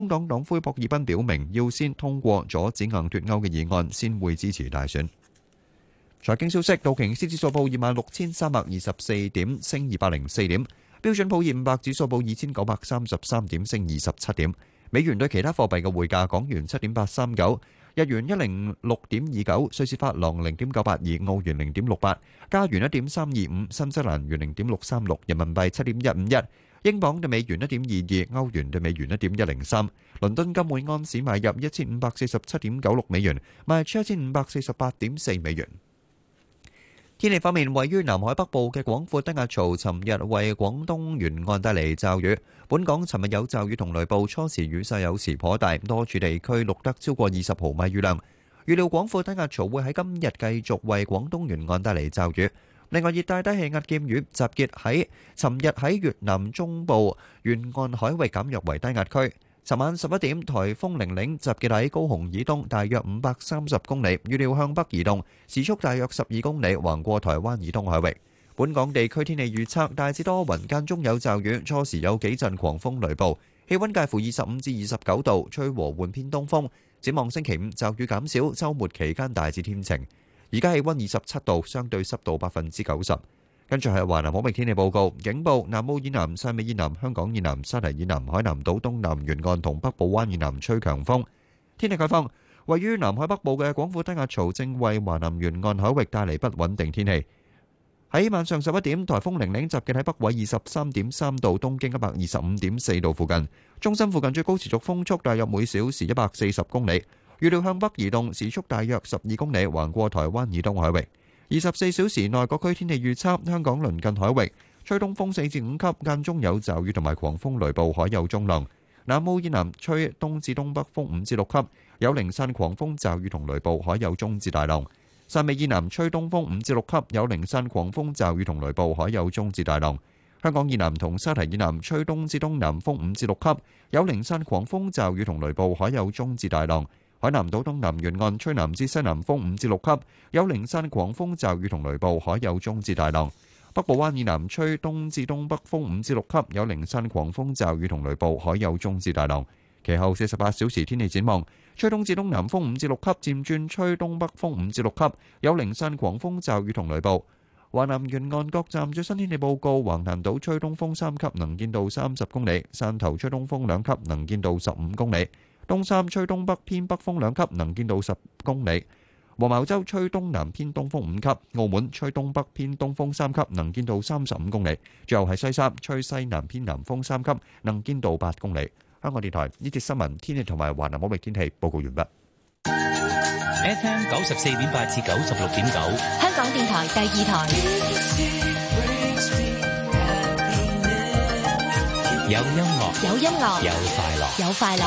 工黨黨魁博爾賓表明，要先通過阻止硬脱歐嘅議案，先會支持大選。財經消息，道瓊斯指數報26,324點，升204點；標準普爾500指數報2,933點，升27點。美元對其他貨幣嘅匯價：港元7.839，日元106.29，瑞士法郎0.982，澳元0.68，加元1.325，新西蘭元0.636，人民幣7.151，英鎊對美元1.22，歐元對美元1.103。倫敦金每安士買入1547.96美元，賣出1548.4美元。天氣方面，位於南海北部嘅廣闊低壓槽，尋日為廣東沿岸帶嚟驟雨。本港尋日有驟雨同雷暴，初時雨勢有時頗大，多處地區錄得超過20毫米雨量。預料廣闊低壓槽會喺今日繼續為廣東沿岸帶嚟驟雨。另外，熱帶低氣壓劍雨集結喺尋日喺越南中部沿岸海域減弱為低壓區。尋晚11點，颱風玲玲集結喺高雄以東大約530公里，預料向北移動，時速大約12公里，橫過台灣以東海域。本港地區天氣預測大致多雲，間中有驟雨，初時有幾陣狂風雷暴，氣溫介乎25至29度，吹和緩偏東風。展望星期5驟雨減少，週末期間大致天晴。而家氣溫27度，相對濕度90%。跟住係華南海域天氣報告，警報：南澳以南、汕尾以南、香港以南、沙提以南、海南島東南沿岸同北部灣以南吹強風。天氣概況：位於南海北部嘅廣闊低壓槽正為華南沿岸海域帶嚟不穩定天氣。喺晚上11點，颱風玲玲集結喺北緯23.3度、東經125.4度附近，中心附近最高持續風速大約每小時140公里，預料向北移動，時速大約12公里，橫過台灣以東海域。24小時內各區天氣預測：香港鄰近海域吹東風4至5級，間中有驟雨同埋狂風雷暴，海有中浪。南澳以南吹東至東北風5至6級，有零散狂風驟雨同雷暴，海有中至大浪。汕尾以南吹東風5至6級，有零散狂風驟雨同雷暴，海有中至大浪。香港以南同沙提以南吹東至東南風5至6級，有零散狂風驟雨同雷暴，海有中至大浪。海南島東南沿岸吹南至西南風5至6級，有零散狂風驟雨同雷暴，海有中至大浪。北部灣以南吹東至東北風5至6級，有零散狂風驟雨同雷暴，海有中至大浪。其後48小時天氣展望：吹東至東南風5至6級，漸轉吹東北風5至6級，有零散狂風驟雨同雷暴。華南沿岸各站最新天氣報告：橫瀾島吹東風3級，能見度30公里；汕頭吹東風2級，能見度15公里。東三吹東北偏北風2級，能見度10公里；黃茅洲吹東南偏東風5級；澳門吹東北偏東風3級，能見度35公里。最後係西沙吹西南偏南風3級，能見度8公里。香港電台呢節新聞天氣同埋華南海域天氣報告完畢。 FM 94.8至96.9， 香港電台第2台。 有音樂， 有音樂， 有快樂， 有快樂。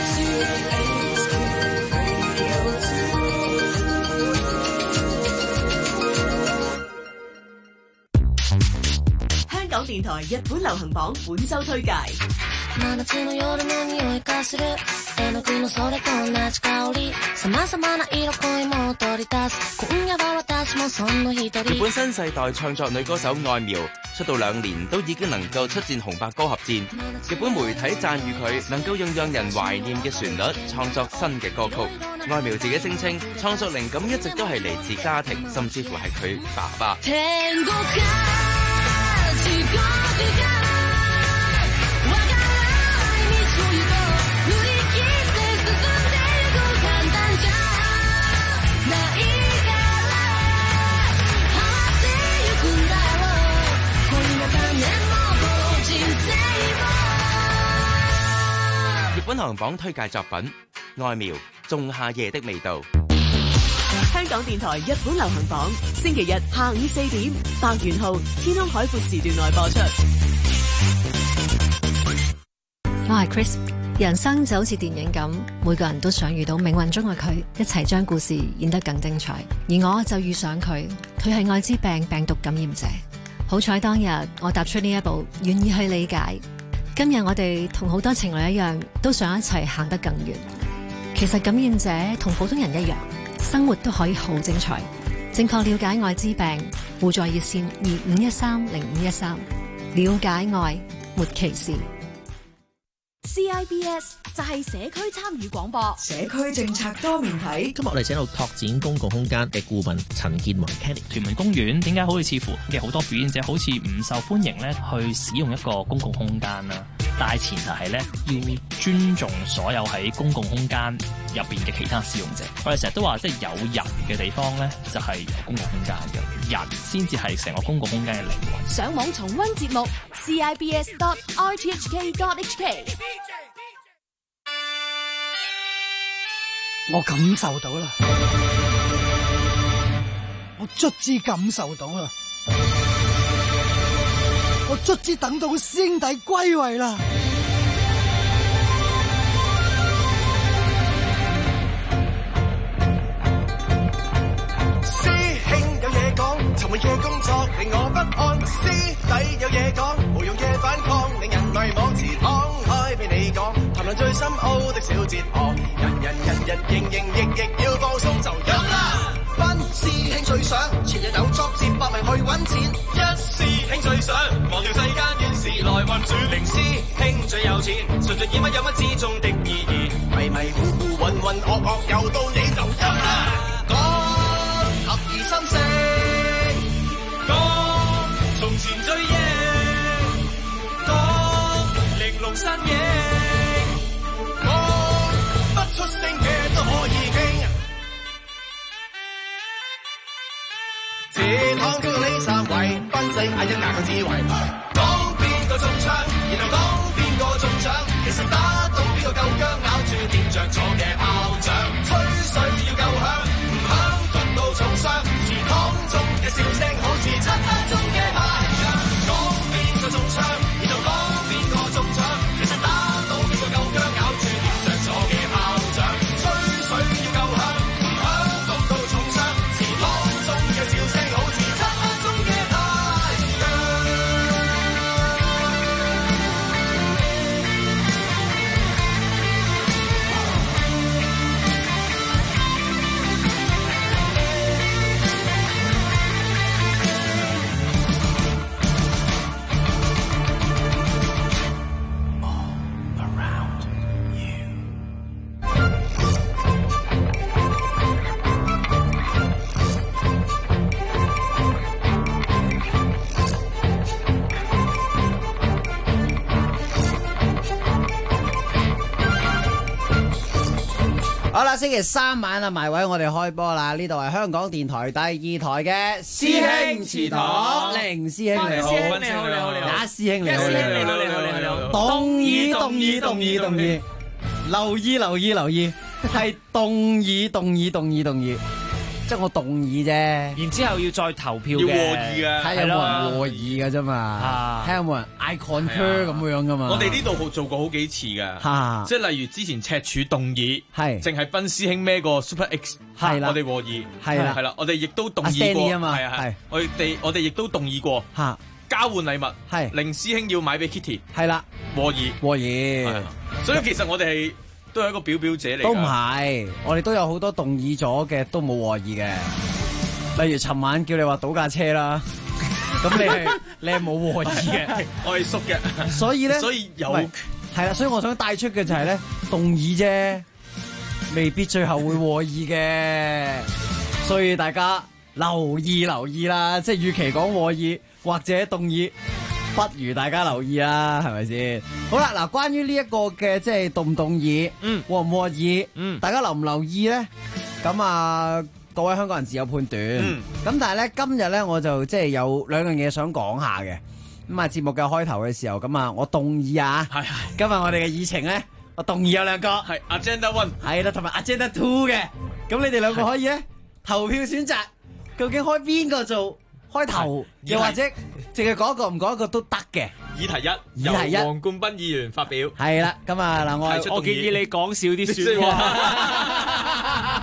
香港電台日本流行榜本周推介。 日本新世代唱作女歌手愛苗出道2年都已經能夠出戰紅白歌合戰，日本媒體讚譽佢能夠用讓人懷念嘅旋律創作新嘅歌曲。愛苗自己聲稱創作靈感一直都係嚟自家庭，甚至乎係佢爸爸。日本行榜推介作品《愛苗仲夏夜的味道》。 香港電台日本流行榜，星期日下午4點，百元號天空海闊時段內播出。 我係 Chris， 人生就好似電影咁，每個人都想遇到命運中嘅佢，一齊將故事演得更精彩。而我就遇上佢，佢係艾滋病病毒感染者。好彩當日我踏出呢一步，願意去理解。今日我哋同好多情侶一樣，都想一齊行得更遠。其實感染者同普通人一樣，生活都可以好精彩。正確了解艾滋病，互助熱線25130513，了解愛，沒歧視。 CIBS 就係社區參與廣播， 社區政策多面睇。 今日我哋請到拓展公共空間嘅顧問陳建宏 Kenny。 屯門公園點解好似似乎嘅好多表演者好似唔受歡迎咧？去使用一個公共空間啦，大前提係咧要尊重所有喺公共空間入邊嘅其他使用者。我哋成日都話，即係有人嘅地方咧，就係有公共空間嘅人先至係成個公共空間嘅靈魂。 上網重溫節目 CIBS.RTHK.HK。 我感受到啦，我卒之感受到啦，我卒之等到師兄弟歸位啦。 師兄有嘢講，尋日嘅工作令我不安。師弟有嘢講，無用嘅反抗令人迷惘。池敞開俾你講，談論最深奧的小哲學。人營亦要放鬆就飲啦。班師兄最想前日有作接百名去揾錢。一師兄最想忘掉世間怨事來運轉。零師兄最有錢，純粹以乜有乜之中的意義。迷迷糊糊渾渾噩噩又到你就飲啦。講合而心聲，講從前追憶，講玲瓏身影，講不出聲嘅都可以傾。這趟叫你三圍，賓仔嗌一嗌個智慧。講邊個中槍，然後講邊個中獎。其實打到邊個夠薑，咬住掂着咗嘅炮仗。吹水要夠響，唔響捉到重傷。祠堂中嘅笑聲好似漆黑中嘅太陽。講邊個中槍，然後講邊個中獎。其實打到邊個夠薑，咬住掂着咗嘅炮仗。吹水要夠響，唔響捉到重傷。祠堂中嘅笑聲好似漆黑中嘅太陽。 好啦，星期三晚啊，埋位我哋開波啦！呢度係香港電台第二台嘅師兄祠堂，凌師兄你好， 你好， 雅師兄你好， 你好， 動議，留意，係動議，即係我動議啫， 然之後要再投票嘅， 要和議嘅， 睇有冇人和議嘅啫嘛，睇有冇人 I concur 咁樣噶嘛。 我哋呢度做過好幾次㗎，即係例如之前赤柱動議，係淨係賓師兄孭個 Super X， 係啦，我哋和議，係啦，我哋亦都動議過，係啊，我哋亦都動議過，交換禮物，係令師兄要買俾 Kitty， 係啦，和議，所以其實我哋係。都係一個表姐嚟， 都唔係，我哋都有好多動議咗嘅，都冇和議嘅。例如尋晚叫你話倒架車啦，咁你係冇和議嘅， 我係縮嘅， 所以咧， 有係啦，所以我想帶出嘅就係咧，動議啫，未必最後會和議嘅，所以大家留意啦，即係與其講和議或者動議。不如大家留意啦，係咪先？好啦，嗱，關於呢一個嘅即係動唔動議，和唔和議，大家留唔留意咧？咁啊，各位香港人自有判斷。咁但係咧，今日咧我就即係有兩樣嘢想講下嘅。咁啊，節目嘅開頭嘅時候，咁啊，我動議啊，今日我哋嘅議程咧，我動議有兩個，係 Agenda One， 係啦，同埋 Agenda Two 嘅。咁你哋兩個可以咧投票選擇，究竟開邊個做開頭，又或者？淨係講一個唔講一個都得嘅。 議題一，由黃冠斌議員發表。 係啦，咁啊嗱，我建議你講少啲説話。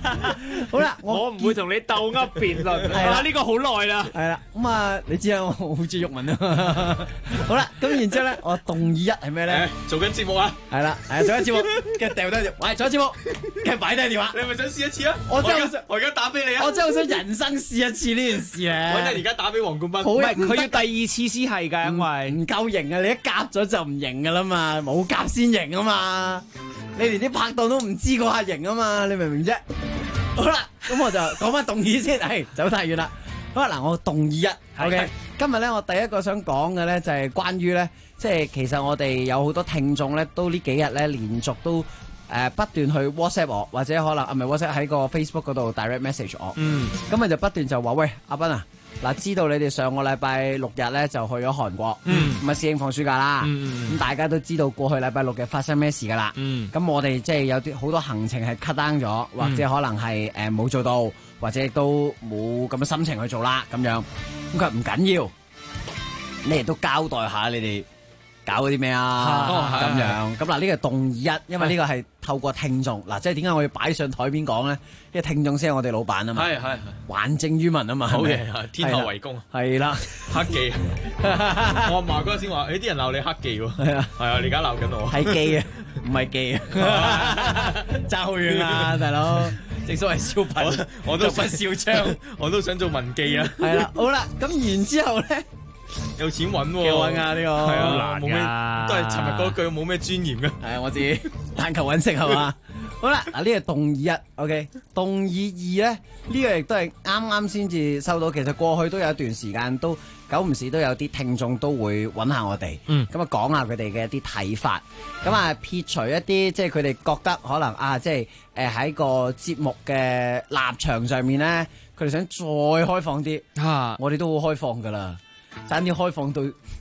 好啦， 我唔會同你鬥噏辯論，係啦，呢個好耐啦。 係啦，咁啊，你知啊，我好中意鬱文啊。好啦，咁然之後咧，我動議一係咩咧？ 做緊節目啊。 係啦，做緊節目，跟住掉低條，喂，做緊節目，跟住擺低電話。 你係咪想試一次啊？我而家打俾你啊！ 我真係好想人生試一次呢件事啊！ 我真係而家打俾黃冠斌。 唔係，佢要第二次先係㗎，因為唔夠型啊！你一夾咗就唔型㗎啦嘛，冇夾先型啊嘛！你連啲拍檔都唔知嗰下型啊嘛，你明唔明啫？好啦，咁我就講翻動議先，走太遠啦。好啦，嗱，我動議一 ，OK。今日咧，我第一個想講嘅咧就係關於咧，即係其實我哋有好多聽眾咧，都呢幾日咧連續都不斷去 WhatsApp 我，或者可能唔係 WhatsApp 喺個 Facebook 嗰度 direct message 我。咁咪就不斷就話喂，阿斌啊！嗱，知道你哋上個禮拜6日咧就去咗韓國，咁啊師兄放暑假啦，咁大家都知道過去禮拜6日發生咩事噶啦，咁我哋即係有啲好多行程係 cut down 咗，或者可能係冇做到，或者亦都冇咁嘅心情去做啦，咁樣，咁佢話唔緊要，你哋都交代下你哋搞嗰啲咩啊，咁樣，咁嗱呢個動議一，因為呢個係透過聽眾，嗱即係點解我要擺上台邊講咧？因為聽眾先係我哋老闆啊嘛，係還政於民啊嘛， 好嘅，天下為公， 係啦， 黑記，我阿嫲嗰日先話，啲人鬧你黑記喎，係啊，你而家鬧緊我， 係記啊，唔係記啊，爭好遠啊，大佬，正所謂笑貧， 我都不笑娼， 我都想做文記啊， 係啦，好啦，咁然之後咧。 有錢揾喎， 幾好揾啊呢個， 係啊，冇咩，都係尋日嗰句冇咩尊嚴嘅。 係啊，我自己但求揾食係嘛。好啦，嗱呢個動議一 ，OK， 動議二咧，呢個亦都係啱啱先至收到。其實過去都有一段時間，都久唔時都有啲聽眾都會揾下我哋，咁啊講下佢哋嘅一啲睇法。咁啊撇除一啲即係佢哋覺得可能啊，即係喺個節目嘅立場上面咧，佢哋想再開放啲，我哋都好開放噶啦。爭啲開放到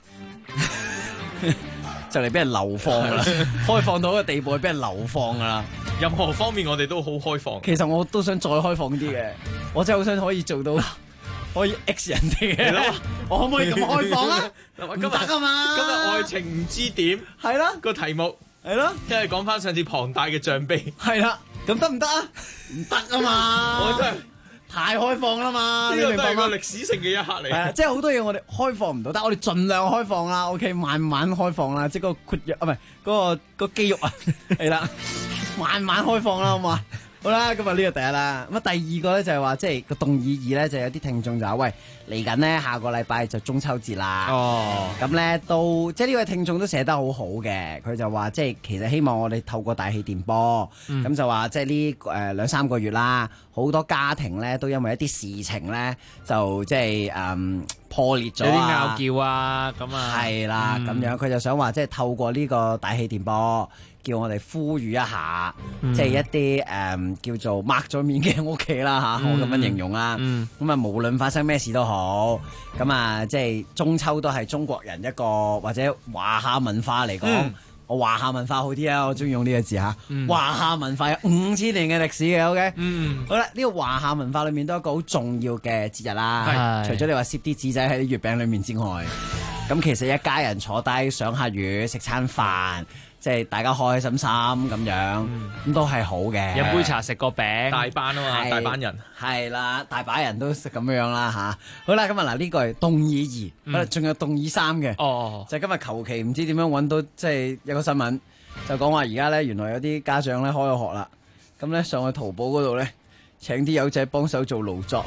就嚟俾人流放噶啦，開放到一個地步係俾人流放噶啦。 任何方面我哋都好開放。 其實我都想再開放啲嘅，我真係好想可以做到可以 X 人哋嘅。我可唔可以咁開放啊？唔得啊嘛！ 今日愛情唔知點係啦， 個題目係咯， 即係講翻上次龐大嘅象鼻係啦，咁得唔得啊？唔得啊嘛！ 我真係。 太開放啦嘛！ 呢個都係個歷史性嘅一刻嚟。 係啊，即係好多嘢我哋開放唔到，但係我哋盡量開放啦。OK， 慢慢開放啦，即係個括約啊，唔係嗰個肌肉啊，係啦，慢慢開放啦，好嘛？好啦，咁啊呢個第一啦。咁啊第二個咧就係話，即係個動議二咧，就有啲聽眾就話喂，嚟緊呢，下個禮拜就中秋節啦。咁咧都即係呢位聽眾都寫得好好嘅，佢就話即係其實希望我哋透過大氣電波，咁就話即係呢2-3個月啦，好多家庭咧都因為一啲事情咧就即係破裂咗， 有啲拗撬啊咁啊， 係啦咁樣，佢就想話即係透過呢個大氣電波。叫我哋呼籲一下，即係一啲叫做抹咗面嘅屋企啦嚇，我咁樣形容啦。咁啊，無論發生咩事都好，咁啊，即係中秋都係中國人一個或者華夏文化嚟講，我華夏文化好啲啊，我中意用呢個字嚇。華夏文化有5000年嘅歷史嘅，OK。好啦，呢個華夏文化裏面都係一個好重要嘅節日啦。除咗你話攝啲紙仔喺啲月餅裏面之外，咁其實一家人坐低賞下月，食餐飯。即係大家開開心心咁樣，咁都係好嘅。 飲杯茶食個餅， 大班啊嘛，大班人係啦，大把人都食咁樣啦嚇。好啦，咁啊嗱呢個係動議2，仲有動議3嘅。就係今日求其唔知點樣揾到，即係有個新聞就講話而家咧原來有啲家長咧開咗學啦，咁咧上去淘寶嗰度咧請啲友仔幫手做勞作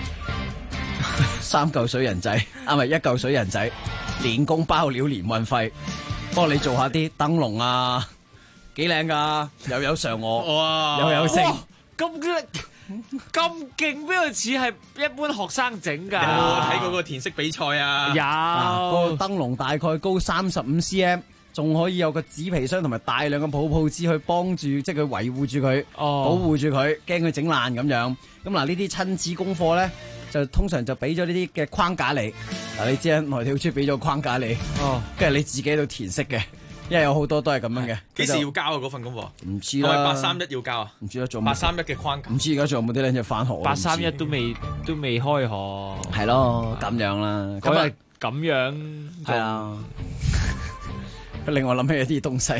，3嚿水人仔啊，唔係1嚿水人仔，連工包料連運費。幫你做下啲燈籠啊，幾靚噶，又有嫦娥，又有星， 咁勁，邊個似係一般學生整噶？ 有冇睇過個填色比賽啊？ 有， 個燈籠大概高35 cm， 仲可以有個紙皮箱同埋大量嘅泡泡紙去幫住，即係佢維護住佢，保護住佢，驚佢整爛咁樣。咁嗱呢啲親子功課咧，就通常就俾咗呢啲嘅框架你。嗱，你知啊，內地好中意俾咗框架你，跟住你自己喺度填色嘅，因為有好多都係咁樣嘅。 幾時要交啊？嗰份功課？ 唔知啦。 831要交啊？ 唔知啦，做 831嘅框架。 唔知而家仲有冇啲僆仔翻學 ？831都未開學。 係咯，咁樣啦。 咁啊，咁樣係啊。令我諗起一啲東西。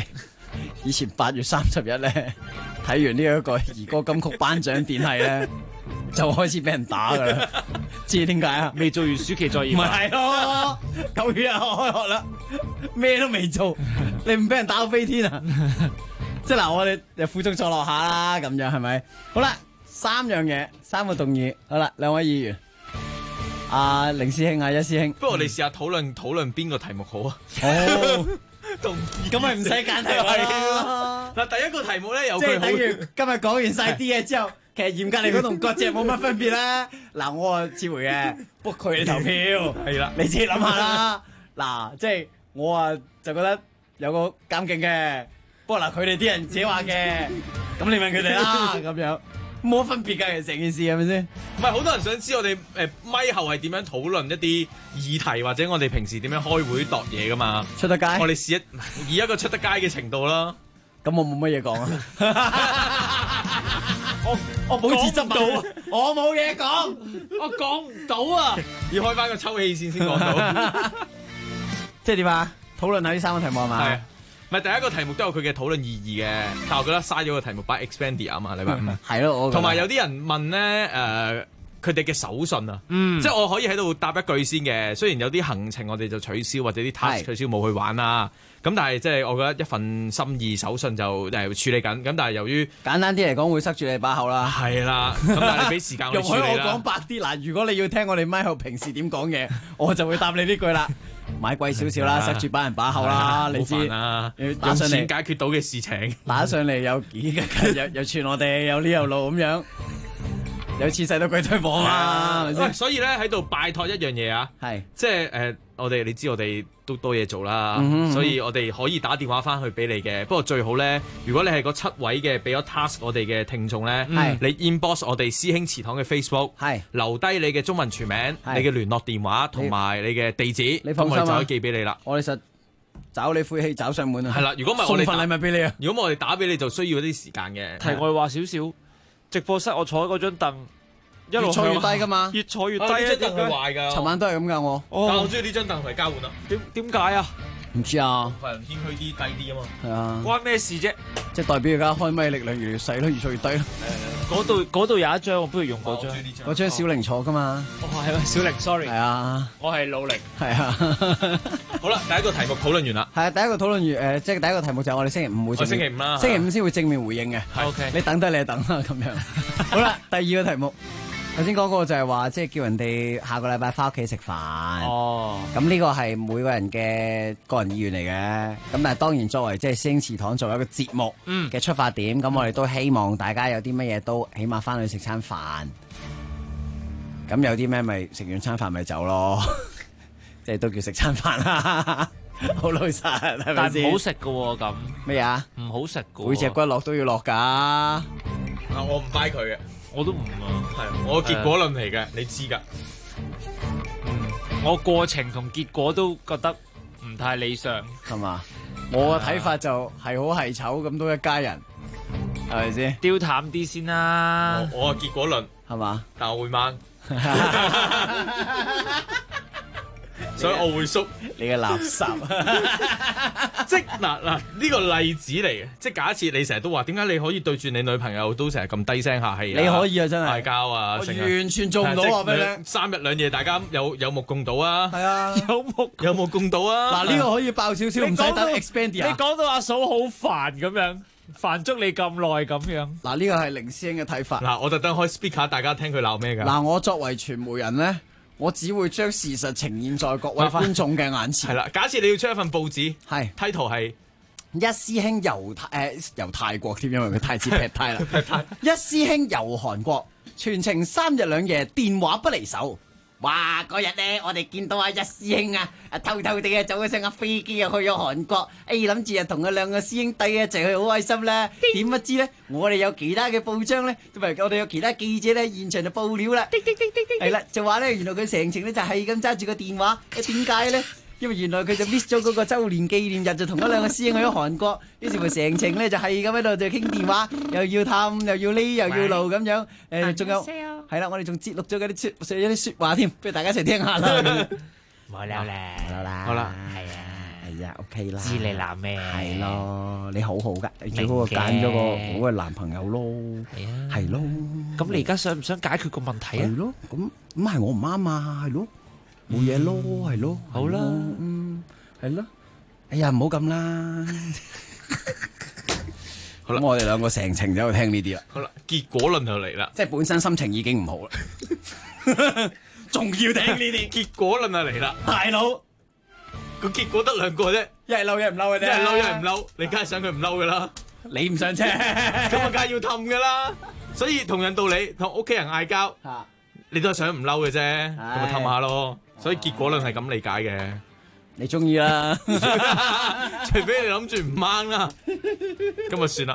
以前8月31咧睇完呢一個兒歌金曲頒獎典禮咧，就開始俾人打噶啦。知點解啊？ 未做完暑期作業。 咪係咯，9月開學啦，咩都未做，你唔俾人打到飛天啊？即係嗱，我哋就負重坐落下啦，咁樣係咪？好啦，3樣嘢，3個動議。好啦，兩位議員，阿凌師兄、阿一師兄， 不如我哋試下討論邊個題目好啊？ 好， 動議咁咪唔使揀題咯。 嗱，第一個題目咧，有即係佢好。 等於今日講完晒啲嘢之後，其實嚴格嚟講同割蓆冇乜分別啦。嗱，我啊撤回嘅，book 佢哋投票係啦， 你自己諗下啦。嗱，即係我啊就覺得有個監警嘅。不過嗱，佢哋啲人自己話嘅，咁你問佢哋啦，咁樣冇分別㗎，成件事係咪先？ 唔係好多人想知我哋咪後係點樣討論一啲議題，或者我哋平時點樣開會度嘢噶嘛？ 出得街， 我哋試以一個出得街嘅程度啦。 咁我冇乜嘢講啊！我保持執到，我冇嘢講， 我講唔到啊！ 要開翻個抽氣線先講到。 即係點啊？討論下呢3個題目係嘛？ 係。唔係第一個題目都有佢嘅討論意義嘅，但我覺得嘥咗個題目擺 Expandia 啊嘛，你明唔明？ 係咯， 同埋有啲人問咧佢哋嘅手信啊，即係我可以喺度答一句先嘅。雖然有啲行程我哋就取消，或者啲 task 取消冇去玩啦，咁但係即係我覺得一份心意手信就處理緊。咁但係由於簡單啲嚟講，會塞住你把口啦。 係啦，咁但係你俾時間我處理啦。 容許我講白啲嗱，如果你要聽我哋咪後平時點講嘢，我就會答你呢句啦。買貴少少啦，塞住把人把口啦，你知啊？ 打上嚟用錢解決到嘅事情， 打上嚟又串我哋有呢有路咁樣，有次世都鬼推磨啊，係咪先？ 所以咧喺度拜託一樣嘢啊，係即係你知我哋都多嘢做啦，所以我哋可以打電話翻去俾你嘅。不過最好咧，如果你係嗰7位嘅俾咗 task 我哋嘅聽眾咧，你 inbox 我哋師兄祠堂嘅 Facebook， 留低你嘅中文全名、你嘅聯絡電話同埋你嘅地址，咁我哋就可以寄俾你啦。 我哋實找你晦氣找上門啊！ 係啦，如果唔係我哋送份禮物俾你啊！ 如果我哋打俾你，就需要一啲時間嘅。 題外話少少，直播室我坐喺嗰張凳。 越坐越低噶嘛， 越坐越低啊！ 呢張凳係壞㗎， 尋晚都係咁噶我。 但係我中意呢張凳同你交換啊！ 點解啊？ 唔知啊。 份人謙虛啲低啲啊嘛。 係啊。 關咩事啫？ 即係代表而家開咪力量越嚟越細咯，越坐越低咯。 嗰度有一張，我不如用嗰張。 嗰張小玲坐噶嘛。 哦，係啊，小玲 ，sorry。 係啊。 我係老玲。 係啊。 好啦，第一個題目討論完啦。 係啊，第一個討論完即係第一個題目就係我哋星期五會。 星期五啦。 星期五先會正面回應嘅。 OK。 你等得你就等啦，咁樣。好啦，第二個題目。頭先講過就係話，即係叫人哋下個禮拜翻屋企食飯。哦，咁呢個係每個人嘅個人意願嚟嘅。咁但係當然作為即係師兄祠堂作為一個節目嘅出發點，咁我哋都希望大家有啲乜嘢都起碼翻去食餐飯。咁有啲咩咪食完餐飯咪走咯，即係都叫食餐飯啦。好老實係咪先？ 但係唔好食噶喎，咁咩啊？ 唔好食噶， 每隻骨落都要落噶。 我唔 buy 佢嘅。 我都唔啊， 係我結果論嚟嘅，你知㗎。 我過程同結果都覺得唔太理想， 係嘛？我嘅睇法就係好係醜咁都一家人，係咪先？ 丟淡啲先啦。 我嘅結果論係嘛？ 但我會掹。所以我會縮你嘅垃圾， 即係嗱呢個例子嚟嘅，即係假設你成日都話點解你可以對住你女朋友都成日咁低聲下氣啊？ 你可以啊，真係嗌交啊， 我完全做唔到啊！俾你 3日2夜，大家有目共睹啊！ 係啊， 有目共睹啊！ 嗱，呢個可以爆少少，唔使等 Expandia。 你講到阿嫂好煩咁樣，煩足你咁耐咁樣。 嗱，呢個係凌師兄嘅睇法。 嗱，我特登開 speaker，大家聽佢鬧咩㗎？ 嗱，我作為傳媒人咧。我只會將事實呈現在各位觀眾嘅眼前。 係啦，假設你要出一份報紙， 係 title 係一師兄遊泰國添，因為佢太子劈胎啦。一師兄遊韓國，全程3日2夜，電話不離手。哇！嗰日咧，我哋見到阿一師兄偷偷地走咗上架飛機去咗韓國，諗住同佢2個師兄弟一齊去，好開心啦。點不知咧，我哋有其他嘅報章咧，同埋我哋有其他記者咧，現場就報料啦。係啦，就話咧，原來佢成程咧就係咁揸住個電話，點解咧？因為原來佢就 miss 咗嗰個週年紀念日，就同嗰2個師兄去咗韓國，於是乎成程咧就係咁喺度就傾電話，又要探，又要呢，又要路咁樣。仲有係啦，我哋仲節錄咗嗰啲説話添，不如大家一齊聽下啦。 冇啦， 好啦， 係啊， 係啊 OK 啦， 知你鬧咩？ 係咯，你好好噶，你最好揀咗個好嘅男朋友咯，係啊，係咯。 咁你而家想唔想解決個問題啊？ 係咯，咁係我唔啱啊，係咯，冇嘢咯，係咯， 好啦， 係咯。哎呀，唔好咁啦。好啦，我哋兩個成程就喺度聽呢啲啦。 好啦，結果論就嚟啦， 即係本身心情已經唔好啦，仲要聽呢啲結果論就嚟啦， 大佬個結果得兩個啫， 一係嬲一係唔嬲嘅啫， 一係嬲一係唔嬲，你梗係想佢唔嬲噶啦， 你唔想啫， 咁啊梗係要氹噶啦，所以同樣道理，同屋企人嗌交，你都係想唔嬲嘅啫，咁咪氹下咯，所以結果論係咁理解嘅。 你中意啦， 除非你諗住唔掹啦，咁就算啦。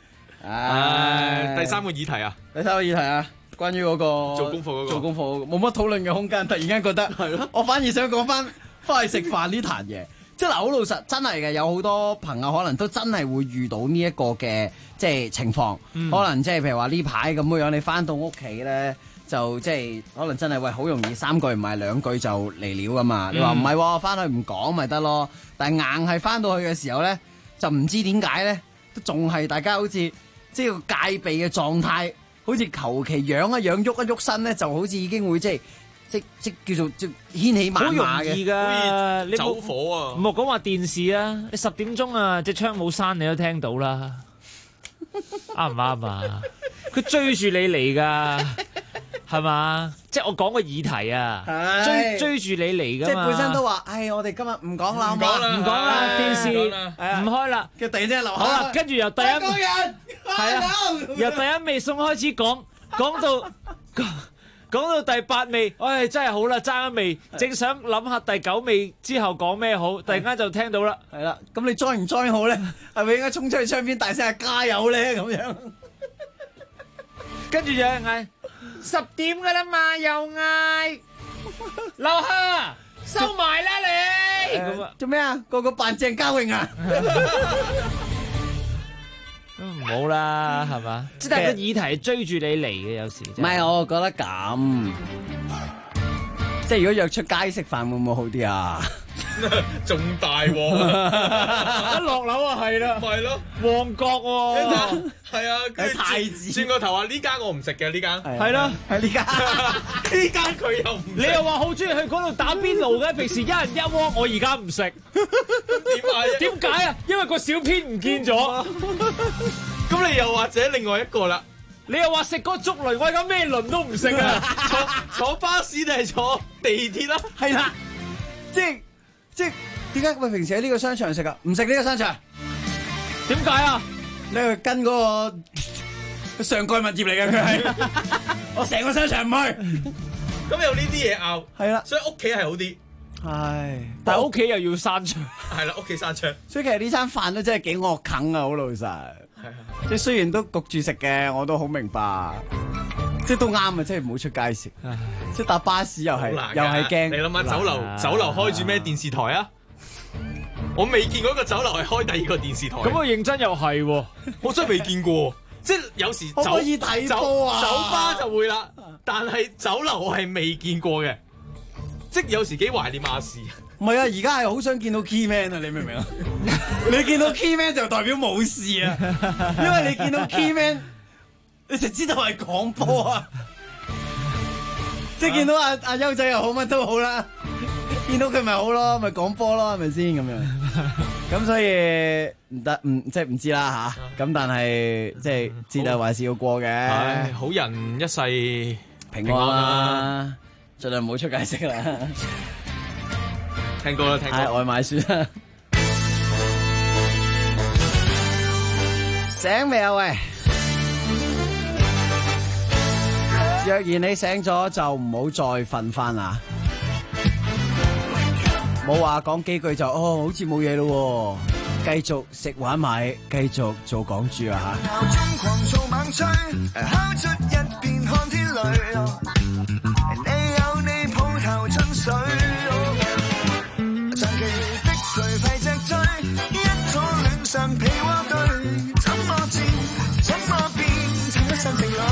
第三個議題啊， 關於嗰個做功課嗰個， 做功課冇乜討論嘅空間，突然間覺得係咯，我反而想講翻去食飯呢壇嘢，即係嗱，好老實，真係嘅，有好多朋友可能都真係會遇到呢一個嘅即係情況，可能即係譬如話呢排咁樣，你翻到屋企咧。就即係可能真係喂，好容易3句唔係2句就嚟了噶嘛？你話唔係，翻去唔講咪得咯？但係硬係翻到去嘅時候咧，就唔知點解咧，都仲係大家好似即係個戒備嘅狀態，好似求其養一養喐一喐身咧，就好似已經會即叫做即掀起萬馬嘅， 好容易㗎，你走火啊！ 唔好講話電視啊，你10點鐘啊，隻窗冇閂你都聽到啦，啱唔啱啊？佢追住你嚟㗎。係嘛？即係我講個議題啊，追住你嚟噶嘛？ 即係本身都話，我哋今日唔講啦， 唔講啦，電視唔開啦， 嘅突然之間留。 好啦，跟住由第一味餸開始講到第8味，真係好啦，爭一味，正想諗下第9味之後講咩好，突然間就聽到啦。 係啦，咁你 join 唔 join 好咧？係咪應該衝出去窗邊大聲加油咧？咁樣， 跟住就嗌。10點噶啦嘛，又嗌樓下收埋啦你，咁做咩啊？個個扮鄭嘉穎啊？ 唔好啦，係嘛？即係個議題追住你嚟嘅，有時。唔係，我覺得咁，即係如果約出街食飯會唔會好啲啊？ 仲大喎！ 一落樓啊，係啦， 係咯， 旺角喎， 係啊， 太子轉個頭話呢間我唔食嘅呢間， 係咯， 係呢間， 呢間佢又唔， 你又話好中意去嗰度打邊爐嘅，平時一人一鍋，我而家唔食，點解啊？因為個小編唔見咗， 咁你又或者另外一個啦， 你又話食嗰竹輪，我而家咩輪都唔食啊， 坐巴士定係坐地鐵啦？ 係啦，即係點解？喂，平時喺呢個商場食啊？唔食呢個商場， 點解啊？ 你去跟嗰個上蓋物業嚟嘅佢係，我成個商場唔去。 咁有呢啲嘢拗， 係啦， 所以屋企係好啲。 係， 但係屋企又要閂窗。 係啦，屋企閂窗。 所以其實呢餐飯都真係幾惡啃啊！好老實，即係雖然都焗住食嘅，我都好明白。即係都啱啊！即係唔好出街食，即係搭巴士又係驚。 你諗下酒樓開住咩電視台啊？我未見過一個酒樓係開第二個電視台。 咁我認真又係喎， 我真係未見過。即係有時可以睇波啊， 酒吧就會啦，但係酒樓我係未見過嘅。即係有時幾懷念亞視。 唔係啊，而家係好想見到 key man 啊！你明唔明啊？你見到 key man 就代表冇事啊，因為你見到 key man。你就知道係講波啊！即係見到阿優仔又好，乜都好啦，見到佢咪好咯，咪講波咯，係咪先咁樣？咁所以唔得，即係唔知啦吓。咁但係即係知道還是要過嘅。 好人一世平安啦，盡量唔好出街食啦。 聽歌啦，聽歌。 外賣算啦。醒未啊喂？若然你醒咗就唔好再瞓翻啦，冇話講幾句就好似冇嘢咯，繼續食玩買，繼續做港豬啊吓！鬧鐘狂躁猛吹，敲出一片看天雷，你有你抱頭進水，長期的頹廢脊椎，一早戀上被窩堆，怎麼戰，怎麼變，成咗新情侶。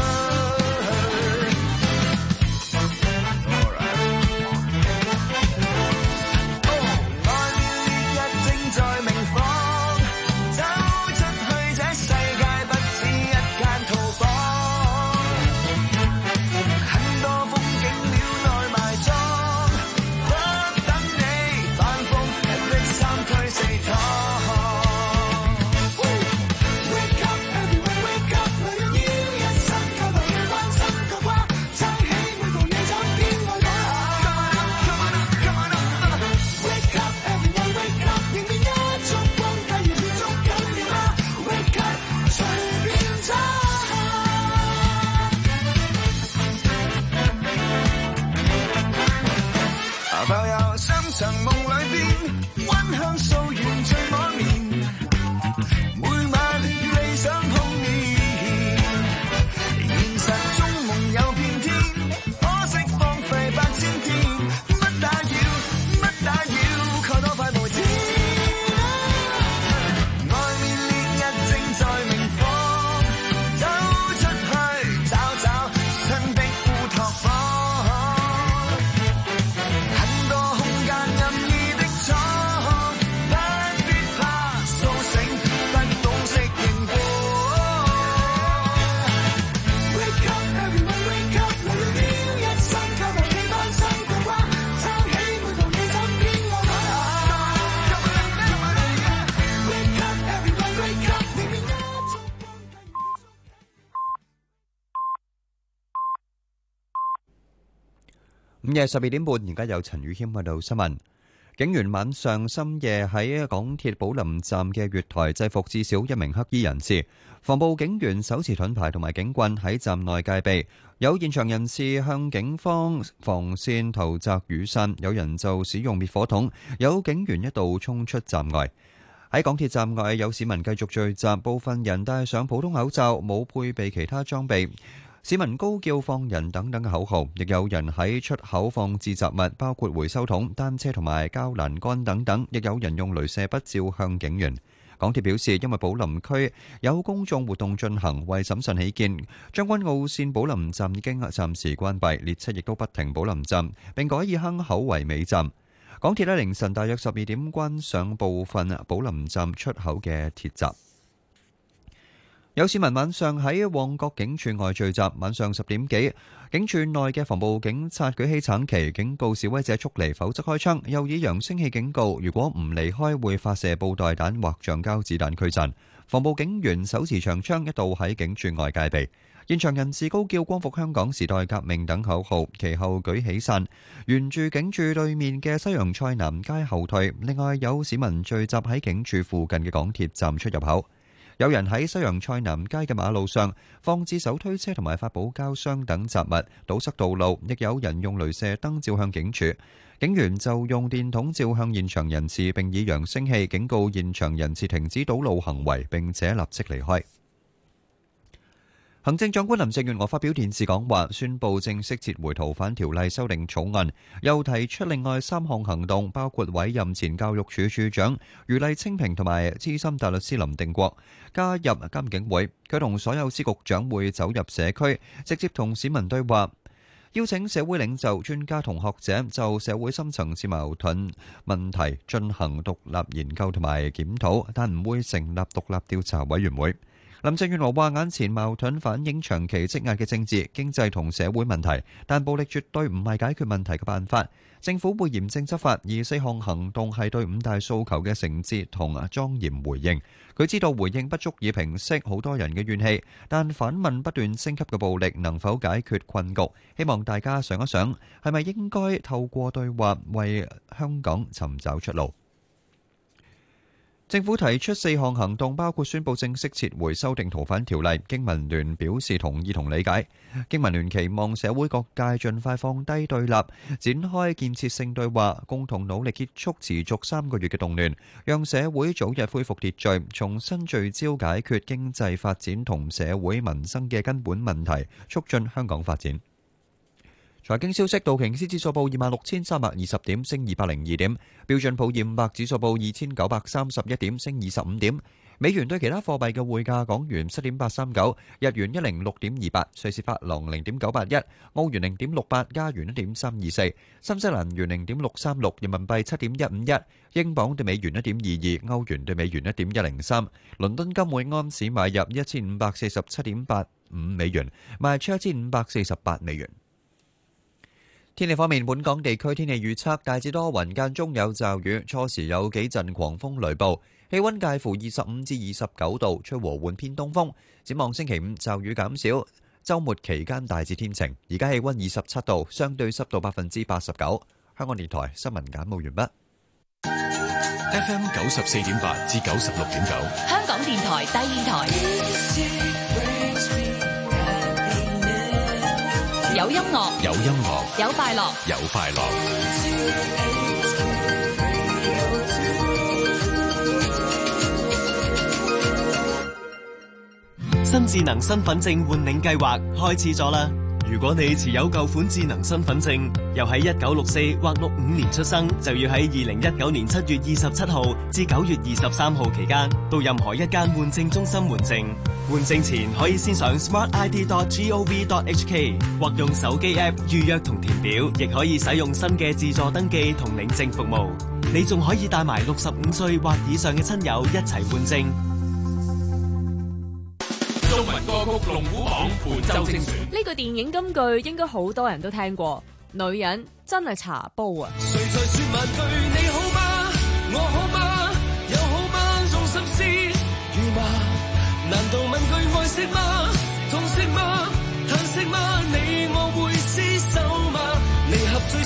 午夜12點半，而家有陳宇謙喺度新聞。警員晚上深夜喺港鐵寶林站嘅月台制服至少1名黑衣人士，防暴警員手持盾牌同埋警棍喺站內戒備，有現場人士向警方防線投擲雨傘，有人就使用滅火筒，有警員一度衝出站外。喺港鐵站外，有市民繼續聚集，部分人戴上普通口罩，冇配備其他裝備。市民高叫放人等等嘅口號，亦有人喺出口放置雜物，包括回收桶、單車同埋膠欄杆等等，亦有人用雷射筆照向警員。港鐵表示，因為寶林區有公眾活動進行，為審慎起見，將軍澳線寶林站已經暫時關閉，列車亦都不停寶林站，並改以坑口為尾站。港鐵喺凌晨大約12點關上部分寶林站出口嘅鐵閘。有市民晚上喺旺角警署外聚集，晚上10點幾，警署內嘅防暴警察舉起橙旗，警告示威者速離，否則開槍，又以揚聲器警告，如果唔離開會發射布袋彈或橡膠子彈驅散。防暴警員手持長槍一度喺警署外戒備，現場人士高叫光復香港、時代革命等口號，其後舉起傘，沿住警署對面嘅西洋菜南街後退。另外有市民聚集喺警署附近嘅港鐵站出入口。有人喺西洋菜南街嘅馬路上放置手推車同埋發泡膠箱等雜物，堵塞道路，亦有人用雷射燈照向警署。警員就用電筒照向現場人士，並以揚聲器警告現場人士停止堵路行為，並且立即離開。行政長官林鄭月娥發表電視講話，宣布正式撤回逃犯條例修訂草案，又提出另外3項行動，包括委任前教育署署長余麗清平同埋資深大律師林定國加入監警會。佢同所有司局長會走入社區，直接同市民對話，邀請社會領袖、專家同學者就社會深層次矛盾問題進行獨立研究同埋檢討，但唔會成立獨立調查委員會。林鄭月娥話：眼前矛盾反映長期積壓嘅政治、經濟同社會問題，但暴力絕對唔係解決問題嘅辦法。政府會嚴正執法，而4項行動係對5大訴求嘅誠摯同莊嚴回應。佢知道回應不足以平息好多人嘅怨氣，但反問不斷升級嘅暴力能否解決困局？希望大家想一想，係咪應該透過對話為香港尋找出路？政府提出4項行動，包括宣布正式撤回修訂逃犯條例。經民聯表示同意同理解。經民聯期望社會各界盡快放低對立，展開建設性對話，共同努力結束持續3個月嘅動亂，讓社會早日恢復秩序，重新聚焦解決經濟發展同社會民生嘅根本問題，促進香港發展。財經消息，道瓊斯指數報26,320點，升202點；標準普爾500指數報2,931點，升25點。美元對其他貨幣嘅匯價：港元7.839，日元106.28，瑞士法郎0.981，澳元0.68，加元1.324，新西蘭元0.636，人民幣7.151，英鎊對美元1.22，歐元對美元1.103。倫敦金每安士買入1547.85美元，賣出1548美元。天氣方面，本港地區天氣預測大致多雲，間中有驟雨，初時有幾陣狂風雷暴，氣溫介乎25至29度，吹和緩偏東風。展望星期5驟雨減少，週末期間大致天晴。而家氣溫27度，相對濕度89%。香港電台新聞簡報完畢。 FM 94.8至96.9， 香港電台第二台。有音樂， 有音樂， 有快樂， 有快樂。 新智能身份證換領計劃開始咗啦！如果你持有舊款智能身份證，又喺1964或65年出生，就要喺2019年7月27號至9月23號期間，到任何一間換證中心換證。換證前可以先上 smartid.gov.hk 或用手機 app 預約同填表，亦可以使用新嘅自助登記同領證服務。你仲可以帶埋65歲或以上嘅親友一齊換證。 中文歌曲龍虎榜本周精選， 呢個電影金句應該好多人都聽過，女人真係茶煲啊！ 誰在說萬句你好嗎？我好嗎？有好嗎？仲心思如麻？難道問句愛惜嗎？痛惜嗎？嘆息嗎？你我會廝守嗎？離合最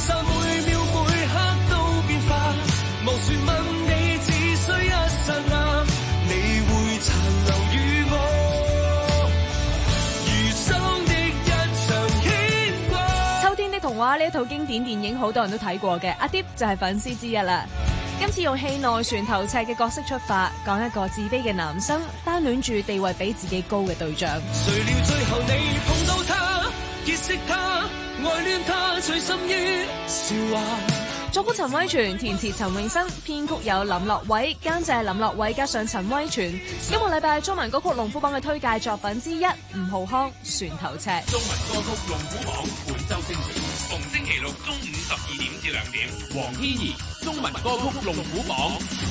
話呢一套經典電影好多人都睇過嘅，阿 Deep 就係粉絲之一啦。今次用戲內船頭尺嘅角色出發，講一個自卑嘅男生單戀住地位比自己高嘅對象。 誰料最後你碰到他，結識他，愛戀他，隨心於笑話。 作曲陳威全，填詞陳詠燊，編曲有林樂偉，監製林樂偉加上陳威全。今個禮拜中文歌曲龍虎榜嘅推介作品之一，吳浩康《船頭尺》。 中文歌曲龍虎榜本周精選，逢星期六中午12點至2點。黃天怡中文歌曲龍虎榜。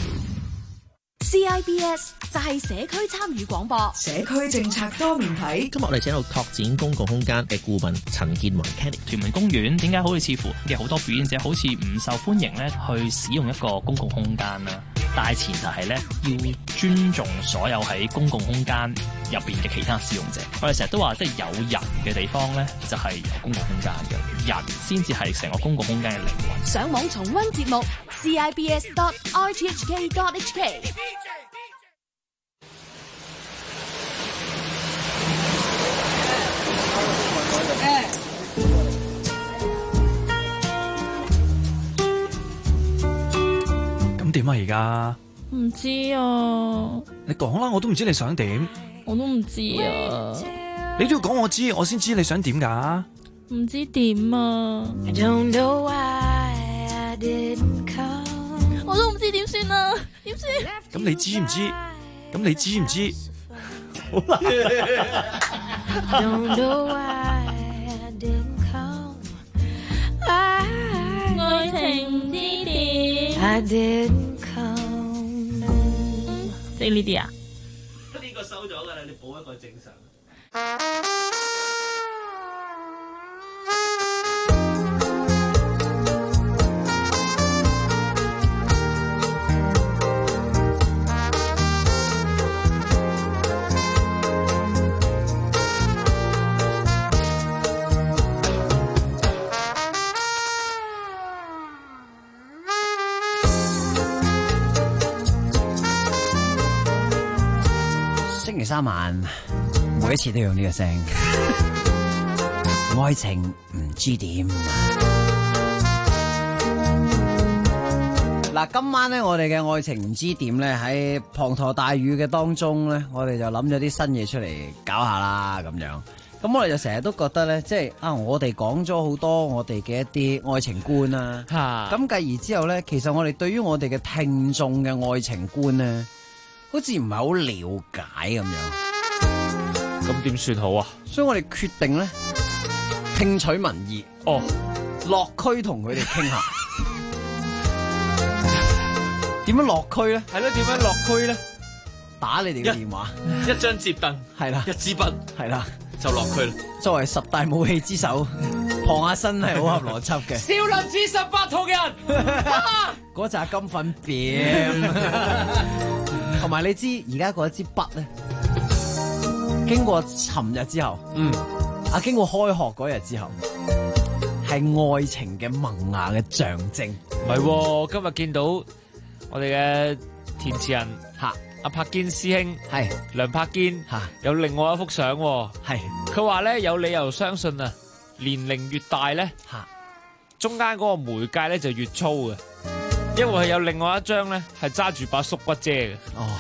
CIBS 就係社區參與廣播， 社區政策多面睇。 今日我哋請到拓展公共空間嘅顧問陳建宏 Kenny。 屯門公園點解好似似乎嘅好多表演者好似唔受歡迎咧？去使用一個公共空間啦，大前提係咧要尊重所有喺公共空間入邊嘅其他使用者。我哋成日都話，即係有人嘅地方咧，就係有公共空間嘅人先至係成個公共空間嘅靈魂。 上網重溫節目 CIBS.RTHK.HK。 咁點啊？而家唔知啊， 你講啦，我都唔知你想點。 我都唔知啊， 你都要講我知，我先知你想點噶。 唔知點啊，我都唔知點算啊，點算？ 咁你知唔知？咁你知唔知？好啦。 愛情唔知點，即係呢啲啊？ 呢個收咗噶啦，你補一個正常。 星期三晚，每一次都用呢個聲。愛情唔知點。嗱，今晚咧，我哋嘅愛情唔知點咧，喺滂沱大雨嘅當中咧，我哋就諗咗啲新嘢出嚟搞下啦，咁樣。咁我哋就成日都覺得咧，即係我哋講咗好多我哋嘅一啲愛情觀啦。咁繼而之後咧，其實我哋對於我哋嘅聽眾嘅愛情觀咧，好似唔係好了解咁樣。 咁點算好啊？ 所以我哋決定咧，聽取民意，落區同佢哋傾下。點樣落區咧？ 係咯，點樣落區咧？ 打你哋嘅電話， 一張摺凳， 係啦， 一支筆， 係啦， 就落區啦。 作為十大武器之首，傍下身係好合邏輯嘅。 少林寺18銅人， 嗰紮金粉餅，同埋你知而家嗰一支筆咧，經過尋日之後，經過開學嗰日之後，係愛情嘅萌芽嘅象徵。 唔係，今日見到我哋嘅填詞人阿柏堅師兄係梁柏堅有另外一幅相， 係佢話咧有理由相信啊，年齡越大咧中間嗰個眉界咧就越粗嘅，因為係有另外一張咧係揸住把縮骨遮嘅。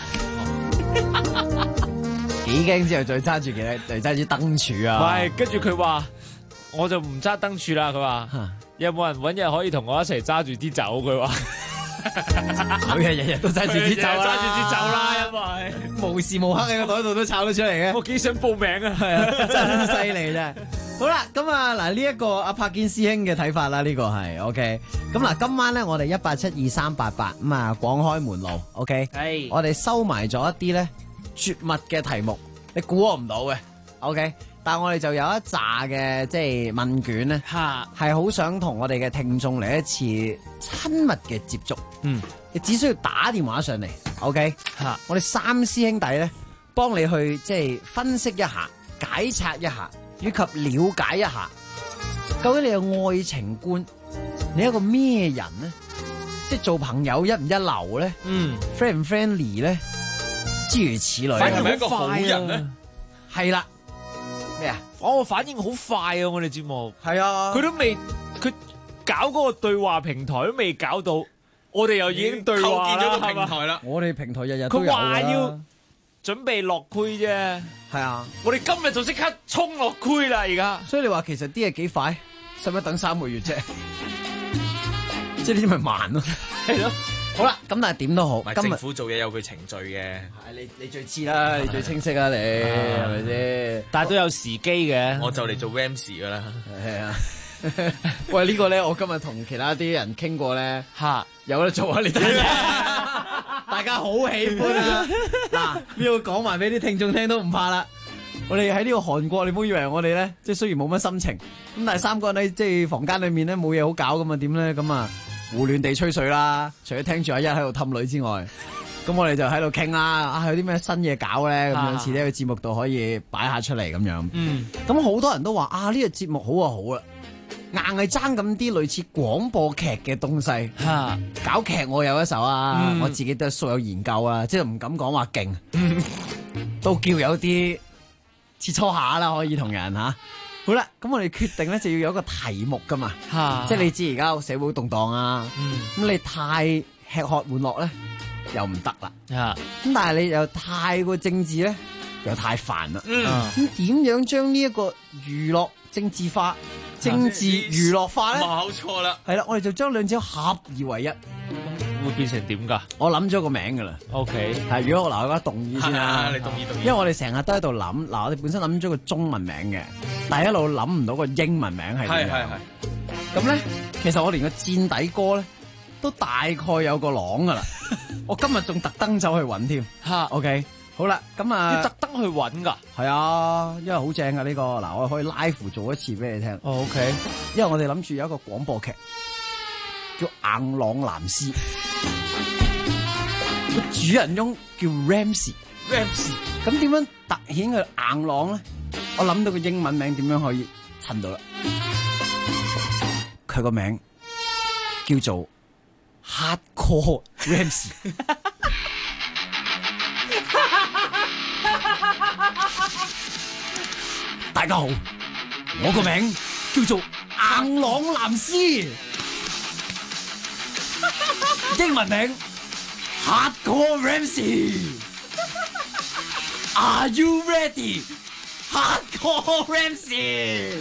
幾驚之後再揸住幾多？再揸住燈柱啊！ 唔係，跟住佢話我就唔揸燈柱啦。佢話有冇人揾日可以同我一齊揸住啲酒？佢話佢係日日都揸住啲酒啦， 揸住啲酒啦，因為無時無刻喺個袋度都炒到出嚟嘅。 我幾想報名啊！係啊， 真犀利啫！好啦，咁啊嗱，呢一個阿柏堅師兄嘅睇法啦，呢個係 OK。咁嗱，今晚咧我哋1872388咁啊，廣開門路 OK。係，我哋收埋咗一啲咧絕密嘅題目，你估我唔到嘅 OK。但係我哋就有一紮嘅即係問卷咧，係好想同我哋嘅聽眾嚟一次親密嘅接觸。你只需要打電話上嚟 OK。我哋三師兄弟咧幫你去即係分析一下、解拆一下，以及了解一下，究竟你嘅愛情觀，你係一個咩人咧？即係做朋友一唔一流咧？friend 唔 friendly 咧？諸如此類。 係咪一個好人咧？ 係啦。咩啊？ 反應好快啊！我哋節目係啊， 佢佢搞嗰個對話平台都未搞到，我哋又已經對話啦， 構建咗個平台啦。 我哋平台日日都有啦。 佢話要準備落區啫， 係啊， 我哋今日就即刻衝落區啦，而家。 所以你話其實啲嘢幾快，使乜等3個月啫？即係呢啲咪慢咯，係咯。好啦，咁但係點都好， 政府做嘢有佢程序嘅。 係你最知啦，你最清晰啊，你係咪先？ 但係都有時機嘅。 我就嚟做 Rams 噶啦。 係啊。喂，呢個咧，我今日同其他啲人傾過咧，有得做啊！你睇大家好喜歡啊！嗱，呢個講埋俾啲聽眾聽都唔怕啦。我哋喺呢個韓國，你唔好以為我哋咧，即係雖然冇乜心情，咁但係3個人喺即係房間裏面咧冇嘢好搞咁啊，點咧咁啊？胡亂地吹水啦，除咗聽住阿一喺度氹女之外，咁我哋就喺度傾啦。有啲咩新嘢搞咧？咁樣似呢個節目度可以擺下出嚟咁樣。咁好多人都話呢個節目好啊好啦，硬係爭咁啲類似廣播劇嘅東西。搞劇我有一手啊，我自己都素有研究啊，即係唔敢講話勁，都叫有啲切磋下啦，可以同人吓。好啦，咁我哋決定咧就要有一個題目噶嘛，即係你知而家社會動蕩啊，咁你太吃喝玩樂咧又唔得啦，咁但係你又太過政治咧又太煩啦，咁點樣將呢一個娛樂政治化、政治娛樂化咧？ 冇錯啦， 係啦，我哋就將兩者合二為一。 會變成點㗎？ 我諗咗個名㗎啦。 OK， 係如果我而家動議先啦， 你動議。 因為我哋成日都喺度諗，我哋本身諗咗個中文名嘅，但係一路諗唔到個英文名係點樣。係。咁咧，其實我連個墊底歌咧都大概有個朗㗎啦。我今日仲特登走去揾添。OK， 好啦，咁啊， 要特登去揾㗎。 係啊，因為好正㗎呢個。嗱，我可以 live 做一次俾你聽。 OK， 因為我哋諗住有一個廣播劇。叫硬朗藍絲，個主人翁叫 Ramsey， 咁點樣突顯佢硬朗咧？我諗到個英文名點樣可以襯到啦？佢個名叫做 Hardcore Ramsey。大家好，我個名叫做硬朗藍絲。英文名 Hardcore Ramsey。Are you ready? Hardcore Ramsey。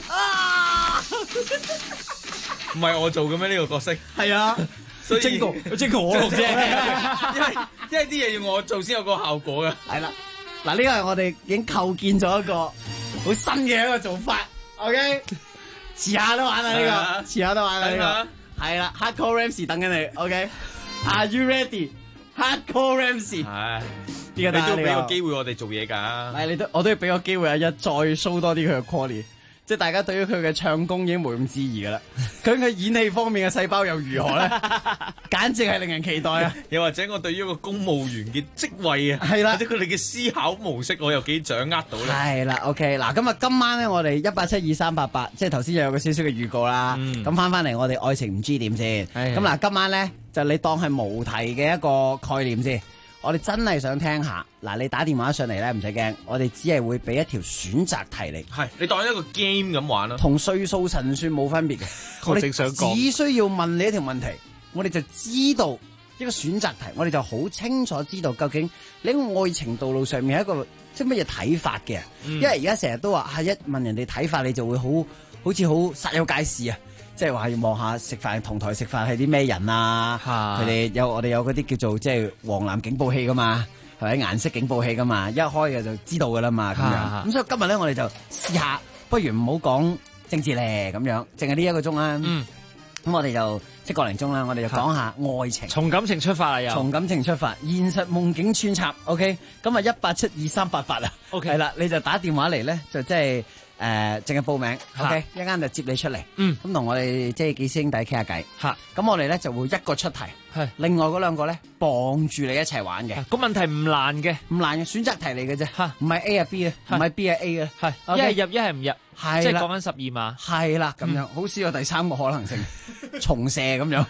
唔係我做嘅咩呢個角色？ 係啊， 所以精過我錄啫。 因為啲嘢要我做先有個效果嘅。 係啦，嗱呢個係我哋已經構建咗一個好新嘅一個做法。OK， 遲下都玩啦呢個，遲下都玩啦呢個。係啦 ，Hardcore Ramsey 等緊你 ，OK？Are you ready? Hardcore Ramsey。係， 你都要俾個機會我哋做嘢㗎。 係，我都要俾個機會阿一再 show 多啲佢嘅 quality。即係大家對於佢嘅唱功已經無庸置疑㗎啦。究竟佢演戲方面嘅細胞又如何咧？簡直係令人期待啊！ 又或者我對於一個公務員嘅職位啊， 係啦， 或者佢哋嘅思考模式，我又幾掌握到咧。 係啦 ，OK， 嗱，咁啊，今晚咧我哋1872388，即係頭先有個少少嘅預告啦。咁翻嚟我哋愛情唔知點先。咁嗱，今晚咧就你當係無題嘅一個概念先。我哋真係想聽下，嗱，你打電話上嚟咧唔使驚，我哋只係會俾一條選擇題嚟。 係，你當一個 game 咁玩咯。 同歲數神算冇分別嘅。 我正想講， 只需要問你一條問題，我哋就知道一個選擇題，我哋就好清楚知道究竟你喺愛情道路上面係一個即係乜嘢睇法嘅。因為而家成日都話一問人哋睇法，你就會好似好煞有介事啊！即係話要望下食飯同台食飯係啲咩人啊？佢哋我哋有嗰啲叫做即係黃藍警報器噶嘛，係咪顏色警報器噶嘛？一開嘅就知道噶啦嘛，咁樣。咁所以今日咧，我哋就試下，不如唔好講政治咧，咁樣，淨係呢1個鐘啦。咁我哋就即係個零鐘啦，我哋就講下愛情， 從感情出發啊，又從感情出發，現實夢境穿插。OK， 咁啊1872388啊。OK， 係啦，你就打電話嚟咧，就即係。淨係報名 ，OK， 一陣就接你出嚟，咁同我哋即係幾師兄弟傾下偈，咁我哋咧就會一個出題，另外嗰2個咧綁住你一齊玩嘅， 個問題唔難嘅， 唔難嘅，選擇題嚟嘅啫，唔係 A 啊 B 啊，唔係 B 啊 A 啊， 係一係入一係唔入，即係講緊12碼， 係啦，咁樣好少有第3個可能性，重射咁樣。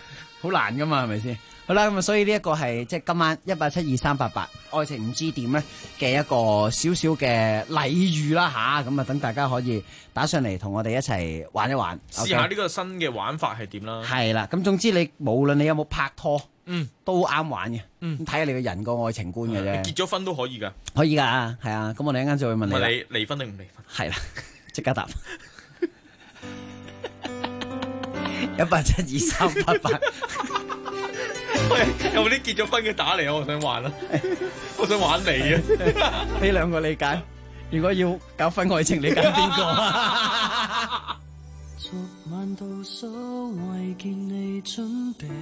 好難噶嘛，係咪先？好啦，咁啊，所以呢一個係即係今晚1872388愛情唔知點咧嘅一個少少嘅禮遇啦吓，咁啊等大家可以打上嚟同我哋一齊玩一玩， 試下呢個新嘅玩法係點啦。 係啦，咁總之你無論你有冇拍拖，都啱玩嘅，咁睇下你個人個愛情觀嘅啫。 結咗婚都可以㗎， 可以㗎，係啊。咁我哋一陣間就會問你啦。 你離婚定唔離婚？ 係啦，即刻答。1872388。 喂，有冇啲結咗婚嘅打嚟？我想玩啦，我想玩你啊！ 呢兩個理解，如果要搞婚外情，你揀邊個啊？ 逐晚倒數為見你準備，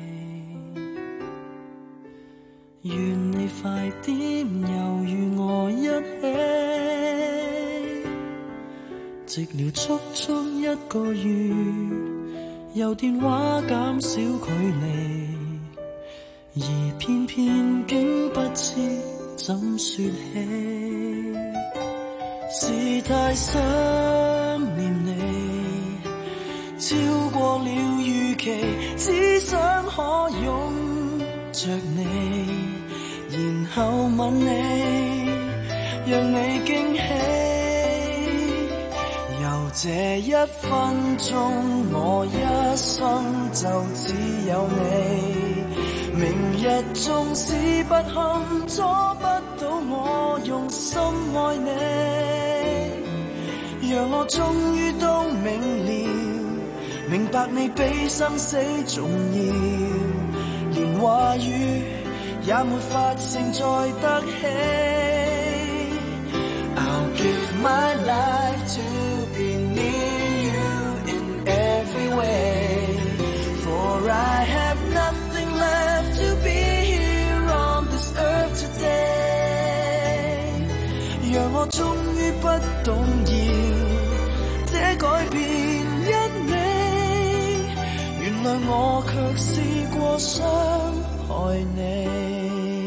願你快點猶豫我一起，寂寥足足1個月，由電話減少距離。而偏偏竟不知怎說起，是太想念你，超過了預期，只想可擁着你，然後吻你，讓你驚喜。由這1分鐘，我一生就只有你。明日縱使不堪，阻不到我用心愛你，讓我終於都明了，明白你比生死重要，連話語也沒法承載得起。I'll give my life to be near you in every way, for I have nothing left to be here on this earth today. 讓我終於不動搖，這改變因你，原來我卻試過傷害你。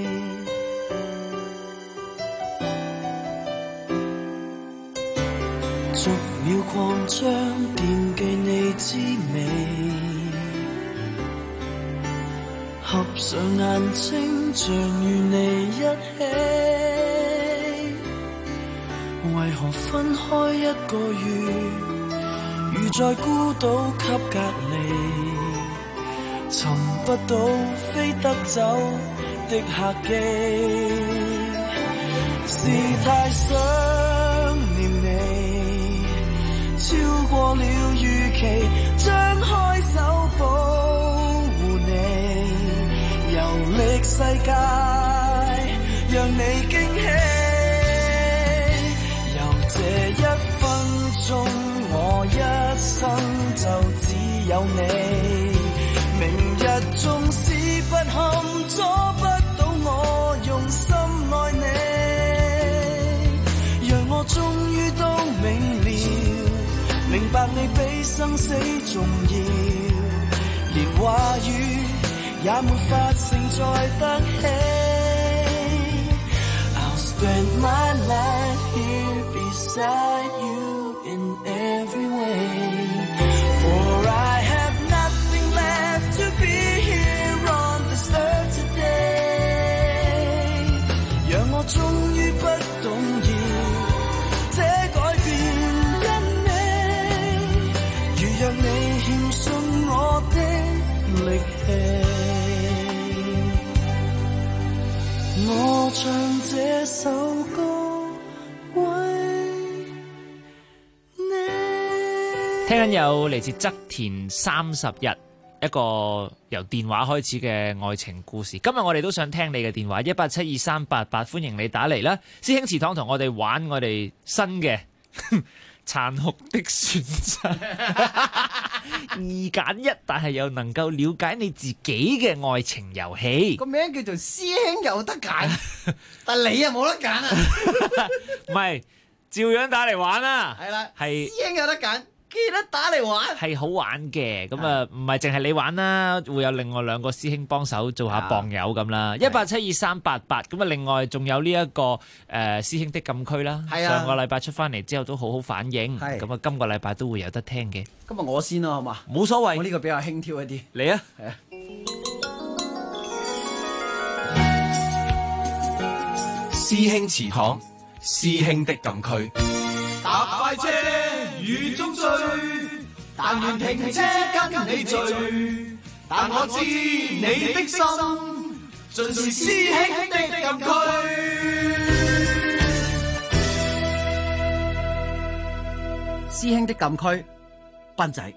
逐秒擴張，惦記你滋味，合上眼睛，像與你一起。為何分開1個月，如在孤島給隔離，尋不到飛得走的客機，是太想念你，超過了預期，張開手保護你，遊歷世界，讓你驚喜。由這1分鐘，我一生就只有你。明日縱使不堪，阻不到我用心愛你，讓我終於都明了，明白你比生死重要，連話語也沒法承載得起。I'll spend my life here beside you in every way, for I have nothing left to be here on this earth today. 讓我終於不動搖，這改變因你，如若你欠信我的力氣，我唱這首歌為你。 聽緊有嚟自側田30日一個由電話開始嘅愛情故事。今日我哋都想聽你嘅電話1872388，歡迎你打嚟啦！師兄祠堂同我哋玩我哋新嘅殘酷的選擇，2揀1，但係又能夠了解你自己嘅愛情遊戲。 個名叫做師兄有得揀，但你又冇得揀啊！ 唔係，照樣打嚟玩啊！ 係啦， 係師兄有得揀。記得打嚟玩係好玩嘅，咁啊唔係淨係你玩啦，會有另外2個師兄幫手做下傍友咁啦。1872388，咁啊另外仲有呢一個師兄的禁區啦。上個禮拜出翻嚟之後都好好反應，咁啊今個禮拜都會有得聽嘅。 今日我先咯，好嘛？ 冇所謂， 我呢個比較輕佻一啲。 嚟啊！ 係啊。 師兄祠堂，師兄的禁區。 搭快車雨中追，但願停車跟你聚。但我知你的心，盡是師兄的禁區。 師兄的禁區，斌仔。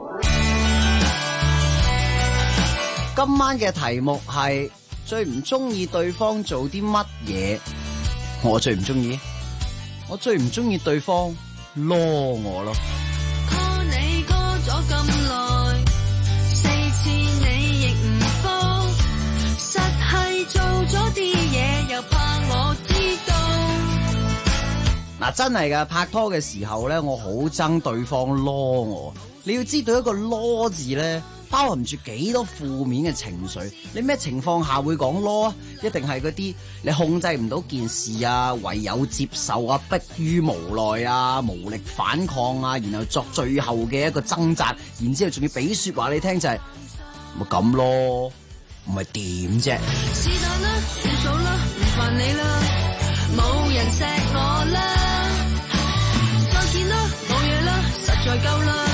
今晚嘅題目係最唔中意對方做啲乜嘢？我最唔中意對方囉我咯。 call 你 call 咗咁耐，4次你亦唔覆，實係做咗啲嘢，又怕我知道。 嗱，真係噶，拍拖嘅時候咧，我好憎對方囉我。你要知道一個囉字咧，包含住幾多負面嘅情緒。你咩情況下會講囉啊？一定係嗰啲你控制唔到件事啊，唯有接受啊，迫於無奈啊，無力反抗啊，然後作最後嘅一個掙扎，然之後仲要俾說話你聽，就係咪咁咯？唔係點啫？ 是但啦，算數啦，唔煩你啦，冇人錫我啦，再見啦，冇嘢啦，實在夠啦。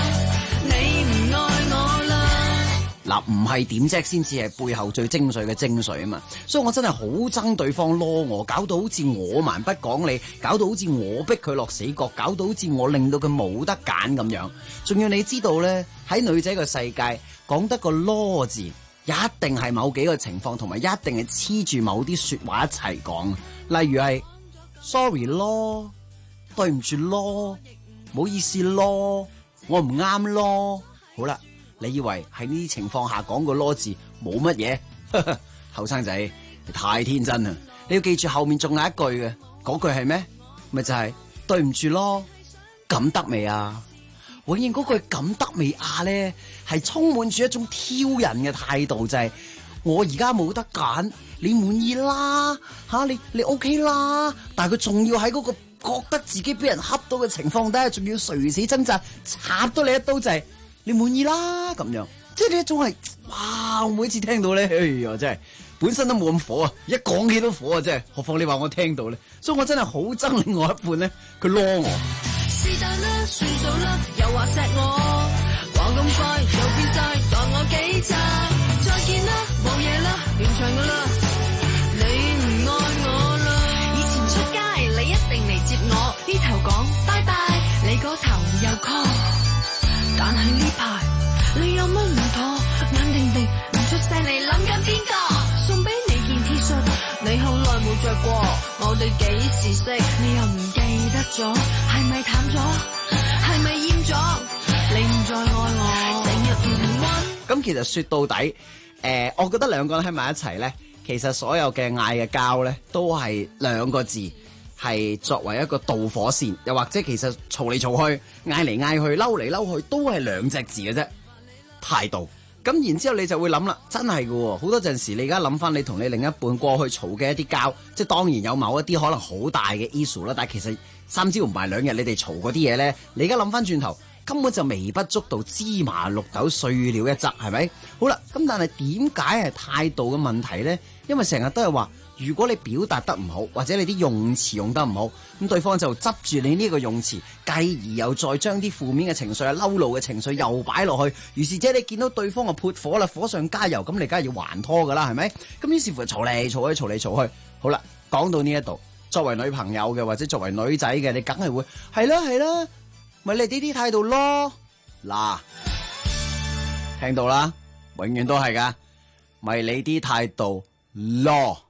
嗱，唔係點啫，先至係背後最精髓嘅精髓啊嘛！所以我真係好憎對方囉我，搞到好似我蠻不講理，搞到好似我逼佢落死角，搞到好似我令到佢冇得揀咁樣。仲要你知道咧，喺女仔嘅世界，講得個囉字，一定係某幾個情況，同埋一定係黐住某啲說話一齊講。例如係 sorry 囉，對唔住囉，唔好意思囉，我唔啱囉。好啦。你以為喺呢啲情況下講個囉字冇乜嘢？後生仔你太天真啦！你要記住後面仲有一句嘅，嗰句係咩？咪就係對唔住咯，咁得未啊？永遠嗰句咁得未啊咧，係充滿住一種挑人嘅態度，就係我而家冇得揀，你滿意啦吓，你 OK 啦，但係佢仲要喺嗰個覺得自己俾人恰到嘅情況底下，仲要垂死掙扎，插多你一刀就係。你滿意啦咁樣，即係呢一種係，哇！我每次聽到咧，哎呀，真係本身都冇咁火啊，一講起都火啊，真係，何況你話我聽到咧，所以我真係好憎另外一半咧，佢囉我。 是但啦，算數啦，又話錫我，話咁快就變晒，當我幾渣，再見啦，冇嘢啦，完場噶啦，你唔愛我啦。以前出街你一定嚟接我，呢頭講拜拜，你嗰頭又 call。但係呢排你有乜唔妥？眼定定唔出聲，你諗緊邊個？送俾你件 T 恤，你好耐冇着過，我哋幾時識？你又唔記得咗？係咪淡咗？係咪厭咗？你唔再愛我，成日唔溫。 咁其實說到底，我覺得兩個人喺埋一齊咧，其實所有嘅嗌嘅交咧，都係兩個字。係作為一個導火線，又或者其實嘈嚟嘈去、嗌嚟嗌去、嬲嚟嬲去，都係兩隻字嘅啫，態度。咁然之後你就會諗啦，真係嘅，好多陣時你而家諗翻你同你另一半過去嘈嘅一啲交，即係當然有某一啲可能好大嘅 issue 啦，但係其實3朝唔埋2日你哋嘈嗰啲嘢咧，你而家諗翻轉頭根本就微不足道，芝麻綠豆碎了一則，係咪？好啦，咁但係點解係態度嘅問題咧？因為成日都係話，如果你表達得唔好，或者你啲用詞用得唔好，咁對方就執住你呢個用詞，繼而又再將啲負面嘅情緒啊、嬲怒嘅情緒又擺落去，於是者你見到對方啊潑火啦，火上加油，咁你梗係要還拖噶啦，係咪？咁於是乎嘈嚟嘈去，嘈嚟嘈去，好啦，講到呢一度，作為女朋友嘅或者作為女仔嘅，你梗係會係啦，咪你呢啲態度咯，嗱，聽到啦，永遠都係噶，咪你啲態度咯。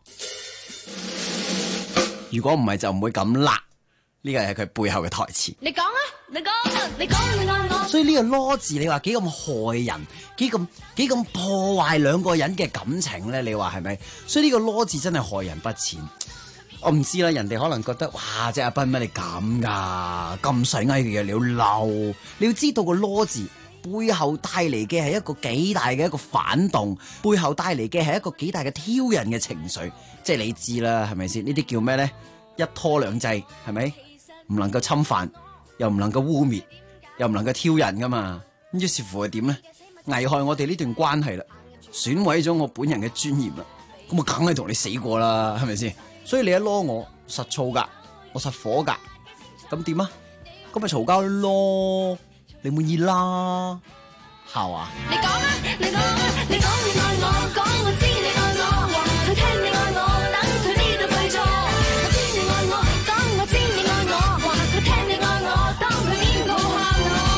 如果唔係就唔會咁辣，呢個係佢背後嘅台詞。 你講啊，你愛我。 所以呢個囉字，你話幾咁害人，幾咁破壞兩個人嘅感情咧？你話係咪？所以呢個囉字真係害人不淺。我唔知啦，人哋可能覺得哇，即係阿斌乜你咁噶，咁細埃嘅嘢你要嬲，你要知道個囉字背後帶嚟嘅係一個幾大嘅一個反動，背後帶嚟嘅係一個幾大嘅挑釁嘅情緒，即係你知啦，係咪先？呢啲叫咩咧？一拖兩制，係咪？唔能夠侵犯，又唔能夠污衊，又唔能夠挑釁噶嘛？咁於是乎係點咧？危害我哋呢段關係啦，損毀咗我本人嘅尊嚴啦，咁我梗係同你死過啦，係咪先？所以你一囉我， 實燥㗎，我實火㗎，咁點啊？咁咪嘈交咯，你滿意啦，係嘛？ 你講啊，你講啊，你講你愛我，講我知你愛我，話佢聽你愛我，等佢呢度對錯。我知你愛我，講我知你愛我，話佢聽你愛我，當佢邊個嚇我。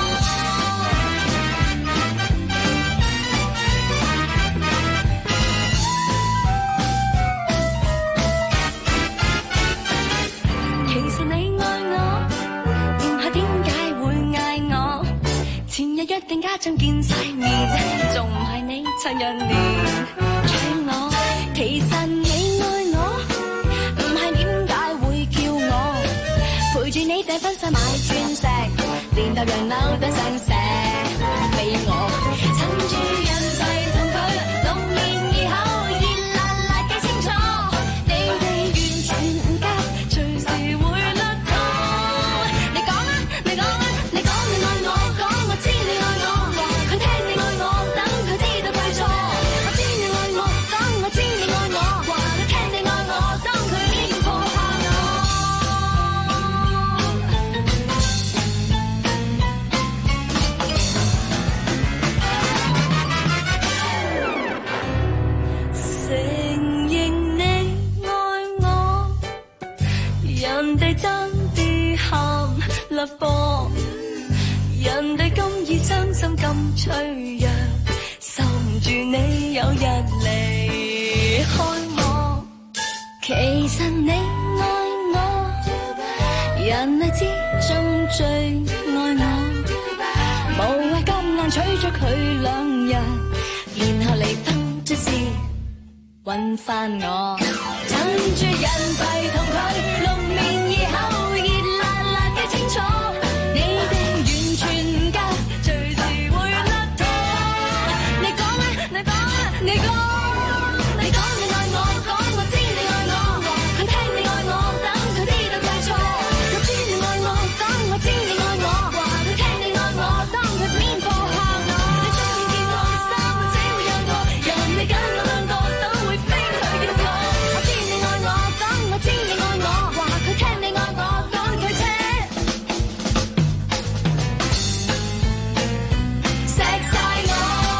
其實你愛我，唔係點解會嗌我？前日約定家長見晒面，仲唔係你趁人年搶我？其實你愛我，唔係點解會叫我陪住你訂婚紗買鑽石，連頭洋樓都想寫俾我，趁住人世同佢濃面異口，熱辣辣嘅清楚，你哋完全唔夾，隨時會甩拖。你講啊，你講啊，你講你愛我，講我知你愛我，話佢聽你愛我，等佢知道對錯。我知你愛我，講我知你愛我，話佢聽你愛我，當佢邊個嚇我。承認你愛我，人哋爭啲喊甩波，人哋咁易傷心咁脆弱，受唔住你有日離開我。其實你愛我，人類之中最愛我，無謂咁硬娶咗佢兩日，然後離婚即是揾返我，趁住人世同佢濃面異口，熱辣辣嘅清楚，你哋完全唔夾，隨時會甩拖。你講啊，你講啊，你講，你講你愛我，講我知你愛我，話佢聽你愛我，等佢知道對錯。我知你愛我，講我知你愛我，話佢聽你愛我，當佢邊個嚇我。你中意見我，三個只會有我，人哋揀我兩個都會飛去見我。我知你愛我，講我知你愛我，話佢聽你愛我，當佢車錫晒我。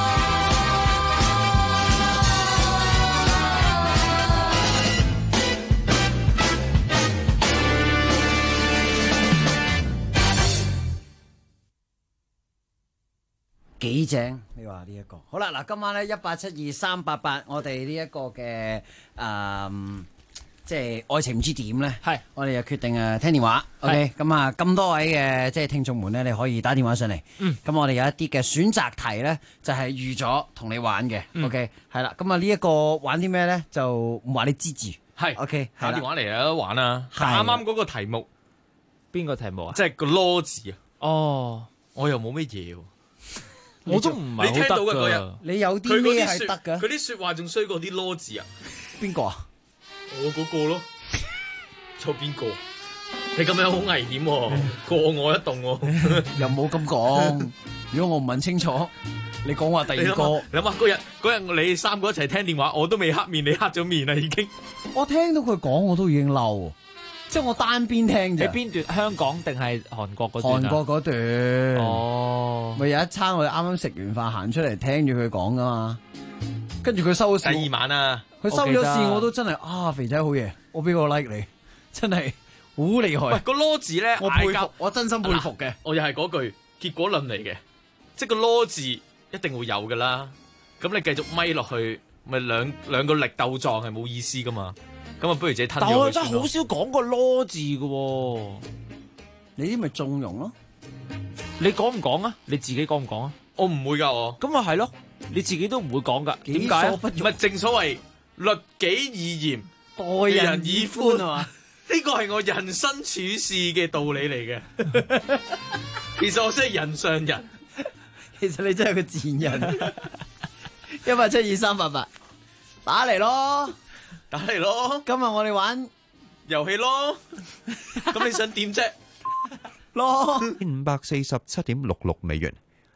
幾正？你話呢一個好啦，嗱，今晚咧1872388，我哋呢一個嘅即係愛情唔知點咧，係我哋就決定聽電話。OK，咁啊咁多位嘅即係聽眾們咧，你可以打電話上嚟。咁我哋有一啲嘅選擇題咧，就係預咗同你玩嘅。OK，係啦。咁啊呢一個玩啲咩咧？就唔話你知住。係 OK， 打電話嚟有得玩啊！啱啱嗰個題目， 邊個題目啊？ 即係個囉字啊！ 哦， 我又冇乜嘢喎。 我都唔係你聽到嘅嗰日， 你有啲咩係得㗎？ 佢啲説話仲衰過啲囉字啊！ 邊個啊？ 我嗰個咯，錯邊個？你咁樣好危險喎，過我一動喎。 又冇咁講。如果我唔問清楚，你講話第二個。 你諗下嗰日你三個一齊聽電話，我都未黑面，你黑咗面啦已經。 我聽到佢講我都已經嬲，即係我單邊聽啫。 你邊段？香港定係韓國嗰段？ 韓國嗰段。 哦， 咪有一餐我哋啱啱食完飯行出嚟聽住佢講噶嘛，跟住佢收咗線。 第二晚啊， 佢收咗線我都真係啊，肥仔好嘢，我俾個 like 你，真係好厲害。 喂，個囉字咧， 我佩服，我真心佩服嘅。 我又係嗰句結果論嚟嘅，即係個囉字一定會有噶啦。咁你繼續咪落去，咪兩個力鬥撞係冇意思噶嘛。咁啊，不如自己吞咗佢。 但我真係好少講個囉字嘅喎， 你啲咪縱容咯？ 你講唔講啊？你自己講唔講啊？ 我唔會噶，我。 咁啊係咯，你自己都唔會講噶，點解啊？ 唔係正所謂律己以嚴， 待人以寬係嘛？ 呢個係我人生處事嘅道理嚟嘅。其實我真係人上人， 其實你真係個賤人。1872388，打嚟咯！ 打嚟咯！ 今日我哋玩遊戲咯，咁你想點啫？ 咯， 547.66美元。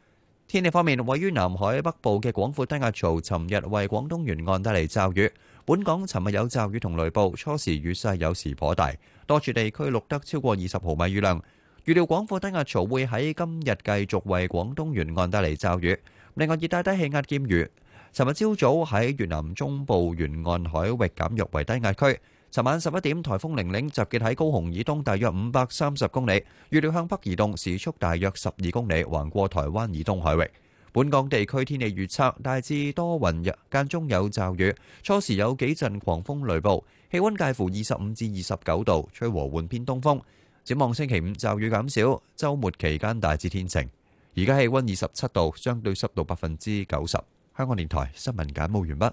天氣方面，位於南海北部嘅廣闊低壓槽，尋日為廣東沿岸帶嚟驟雨。本港尋日有驟雨同雷暴，初時雨勢有時頗大，多處地區錄得超過20毫米雨量。預料廣闊低壓槽會喺今日繼續為廣東沿岸帶嚟驟雨。另外，熱帶低氣壓劍魚，尋日朝早喺越南中部沿岸海域減弱為低壓區。尋晚11點，颱風玲玲集結喺高雄以東大約530公里，預料向北移動，時速大約12公里，橫過台灣以東海域。本港地區天氣預測大致多雲，間中有驟雨，初時有幾陣狂風雷暴，氣溫介乎25至29度，吹和緩偏東風。展望星期5驟雨減少，週末期間大致天晴。而家氣溫27度，相對濕度90%。香港電台新聞簡報完畢。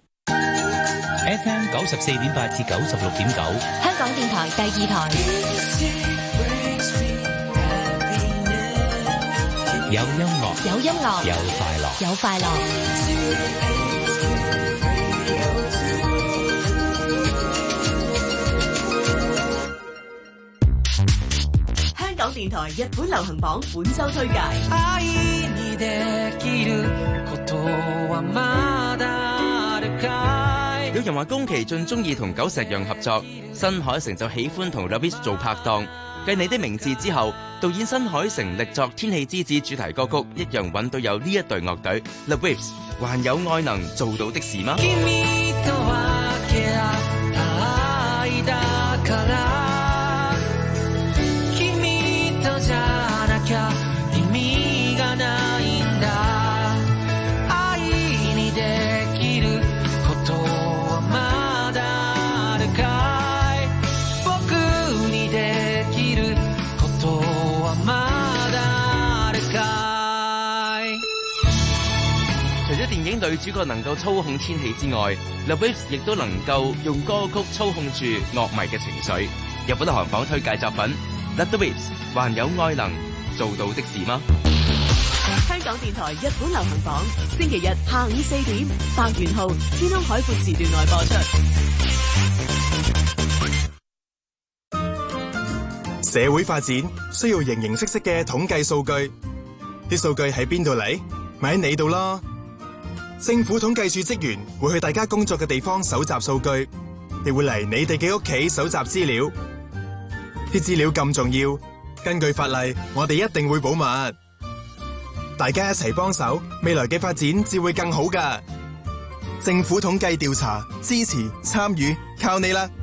FM 94.8至96.9， 香港電台第2台。 有音樂， 有音樂， 有快樂， 有快樂。 香港電台日本流行榜本周推介。 有人話宮崎駿中意同久石讓合作，新海誠就喜歡同 Love Is 做拍檔。繼你的名字之後，導演新海誠力作《天氣之子》主題歌曲，一樣揾到有呢一隊樂隊 The Waves， 還有愛能做到的事嗎？電影女主角能夠操控天氣之外， The Waves 亦都能夠用歌曲操控住樂迷嘅情緒。日本流行榜推介作品 Let The Waves， 還有愛能做到的事嗎？ 香港電台日本流行榜，星期日下午4點，白元浩、天空海闊時段內播出。社會發展需要形形色色嘅統計數據，啲數據喺邊度嚟？咪喺你度咯。政府統計處職員會去大家工作嘅地方搜集數據，亦會嚟你哋嘅屋企搜集資料。啲資料咁重要，根據法例，我哋一定會保密。大家一齊幫手，未來嘅發展至會更好㗎。政府統計調查，支持參與，靠你啦！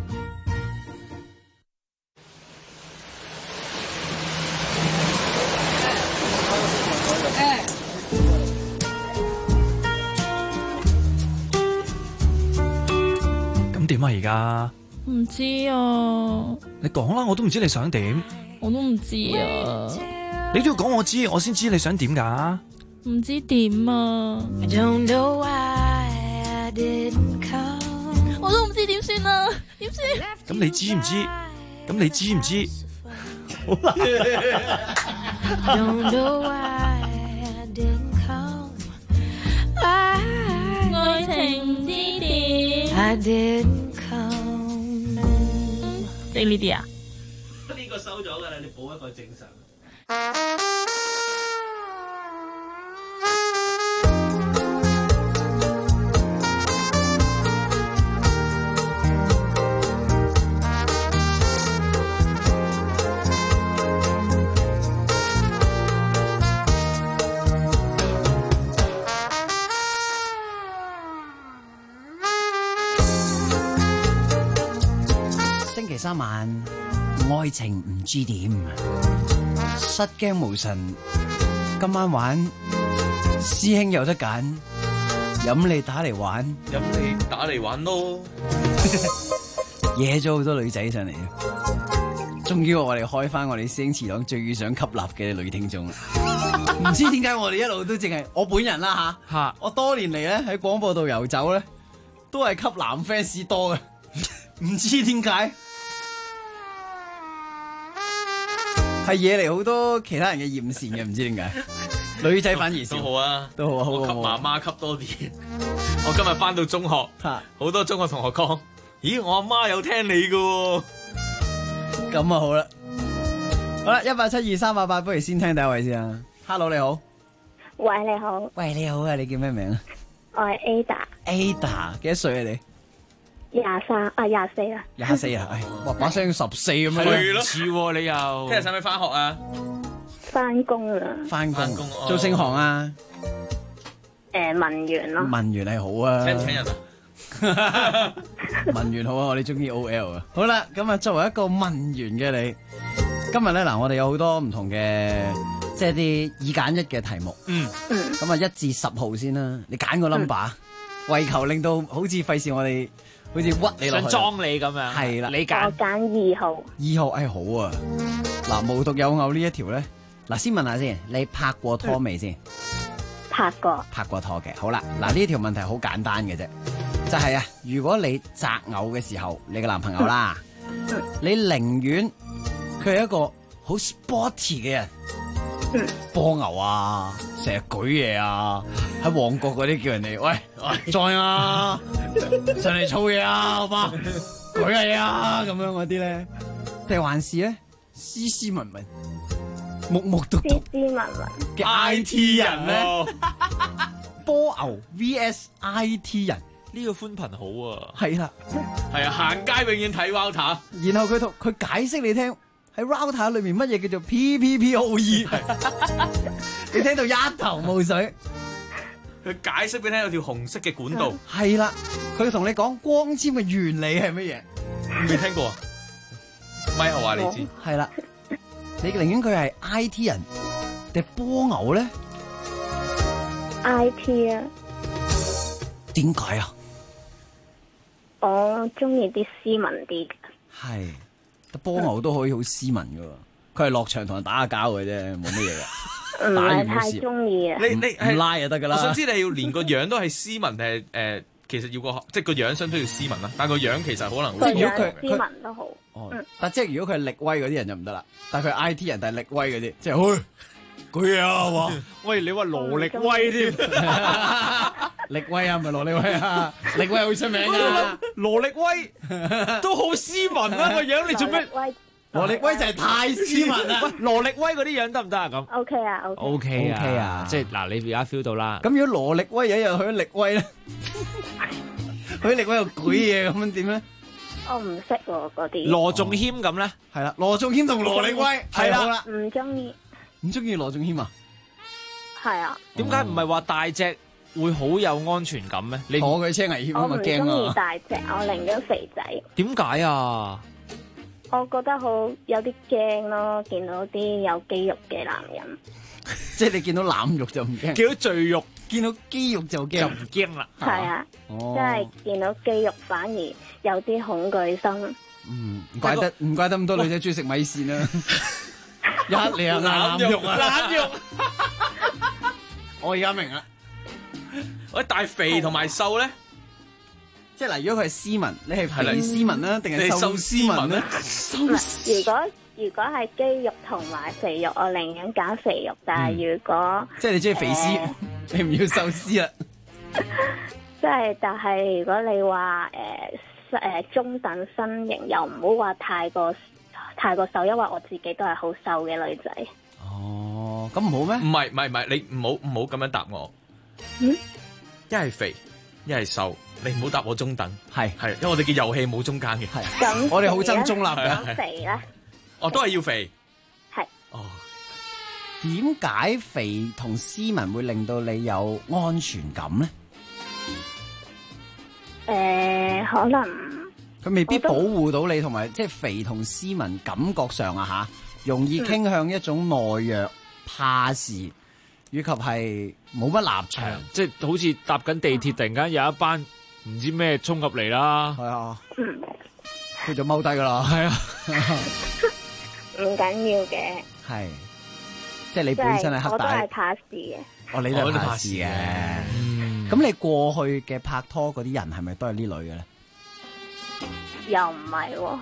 點啊而家？ 唔知啊。 你講啦，我都唔知你想點。 我都唔知啊。 你都要講我知，我先知你想點噶。 唔知點啊。我都唔知點算啊，點算？ 咁你知唔知？咁你知唔知？好啦。 愛情唔知點。即呢啲啊？ 呢個收咗㗎啦，你補一個正常。 星期三晚，愛情唔知點，失驚無神。今晚玩，師兄有得揀，飲你打嚟玩， 飲你打嚟玩咯。 惹咗好多女仔上嚟，終於我哋開翻我哋師兄祠堂最想吸納嘅女聽眾啦。唔知點解我哋一路都淨係我本人啦吓，我多年嚟咧喺廣播度遊走咧，都係吸男 fans 多嘅，唔知點解。係惹嚟好多其他人嘅艷羨嘅，唔知點解。女仔反而少。 都好啊， 都好啊，好我吸媽媽吸多啲。我今日翻到中學，好多中學同學講：咦，我阿媽有聽你㗎。 咁啊好啦，好啦，1872388，不如先聽第一位先啊。Hello， 你好。 喂，你好。 喂，你好啊，你叫咩名啊？ 我係 Ada，幾多歲啊你 ？23啦。 24啊，哇，把聲14咁樣。 係咯， 似喎你又。 聽日使唔使翻學啊？ 翻工啦。 翻工，做盛行啊？ 文員咯。 文員係好啊。 請人啊？ 文員好啊，我哋中意 OL 啊。好啦，咁啊，作為一個文員嘅你，今日咧嗱，我哋有好多唔同嘅，即係啲二揀一嘅題目。咁啊，1至10號先啦，你揀個 number，為求令到好似費事我哋好似屈你落去， 想裝你咁樣。係啦，你揀。 我揀2號。 2號，好啊。嗱，無獨有偶呢一條咧，嗱，先問下先，你拍過拖未先？ 拍過拖嘅。好啦，嗱，呢條問題好簡單嘅啫，就係啊，如果你擇偶嘅時候，你嘅男朋友啦，你寧願佢係一個好 sporty 嘅人，波牛啊，成日舉嘢啊，喺旺角嗰啲叫人哋喂再啊，上嚟操嘢啊，好嘛，舉嘢啊，咁樣嗰啲咧，定還是咧斯斯文文、木木獨獨、 斯斯文文嘅 IT 人咧？波牛 VS IT 人， 呢個寬頻好啊。 係啦， 係啊，行街永遠睇 router， 然後佢解釋你聽喺 router 裏面乜嘢叫做 PPPoE， 你聽到一頭霧水。 佢解釋俾你聽有條紅色嘅管道。 係啦，佢同你講光纖嘅原理係乜嘢？ 未聽過啊？咪後話你知。 係啦，你寧願佢係 IT 人定波牛咧 ？IT 啊。 點解啊？ 我中意啲斯文啲嘅。 係，波牛都可以好斯文噶，佢係落場同人打下交嘅啫，冇乜嘢噶。 唔係太中意啊！ 你唔拉就得噶啦。 我想知你要連個樣都係斯文定係其實要個即係個樣相對要斯文啦，但個樣其實可能會。如果佢斯文都好。 但即係如果佢係力威嗰啲人就唔得啦。但係佢係 IT 人，但係力威嗰啲，即係舉嘢啊嘛！ 喂，你話羅力威添？ 力威啊，唔係羅力威啊！力威好出名啊！ 羅力威都好斯文啊個樣，你做咩？ 羅力威就係太斯文啦！ 羅力威嗰啲樣得唔得啊？咁 OK 啊 ，OK 啊，即係嗱，你而家 feel 到啦。 咁如果羅力威有一日去咗力威咧，去咗力威又舉嘢咁樣點咧？ 我唔識喎嗰啲。 羅仲謙咁咧， 係啦，羅仲謙同羅力威係啦， 唔中意。 唔中意羅仲謙啊？ 係啊。 點解唔係話大隻會好有安全感咩？你坐佢車危險啊嘛，驚啊！ 我唔中意大隻，我寧願肥仔。 點解啊？ 我覺得好有啲驚咯，見到啲有肌肉嘅男人。 即係你見到腩肉就唔驚， 見到贅肉， 見到肌肉就驚， 就唔驚啦。 係啊，即係見到肌肉反而有啲恐懼心。 唔怪得咁多女仔中意食米線啦。一嚟啊，腩肉啊， 腩肉。 我而家明啦。 喂，但係肥同埋瘦咧？ 即係嗱，如果佢係斯文，你係肥斯文啦，定係瘦斯文咧？ 如果係肌肉同埋肥肉，我寧願揀肥肉。但係如果即係你中意肥絲，你唔要瘦絲啦。 即係，但係如果你話中等身形，又唔好話太過瘦，因為我自己都係好瘦嘅女仔。 哦，咁唔好咩？ 唔係，你唔好咁樣答我。一係肥，一係瘦。你唔好答我中等，係，因為我哋嘅遊戲冇中間嘅， 咁我哋好憎中立嘅。肥咧， 都係要肥。 係。 哦，點解肥同斯文會令到你有安全感咧？ 可能佢未必保護到你，同埋即係肥同斯文感覺上啊容易傾向一種懦弱、怕事。以及係冇乜立場， 即係好似搭緊地鐵，突然間有一班唔知咩衝入嚟啦。 係啊，佢就踎低噶啦。係啊， 唔緊要嘅。 係，即係你本身係黑帶。 我都係怕事嘅。 你都係怕事嘅。咁你過去嘅拍拖嗰啲人係咪都係呢類嘅咧？ 又唔係喎。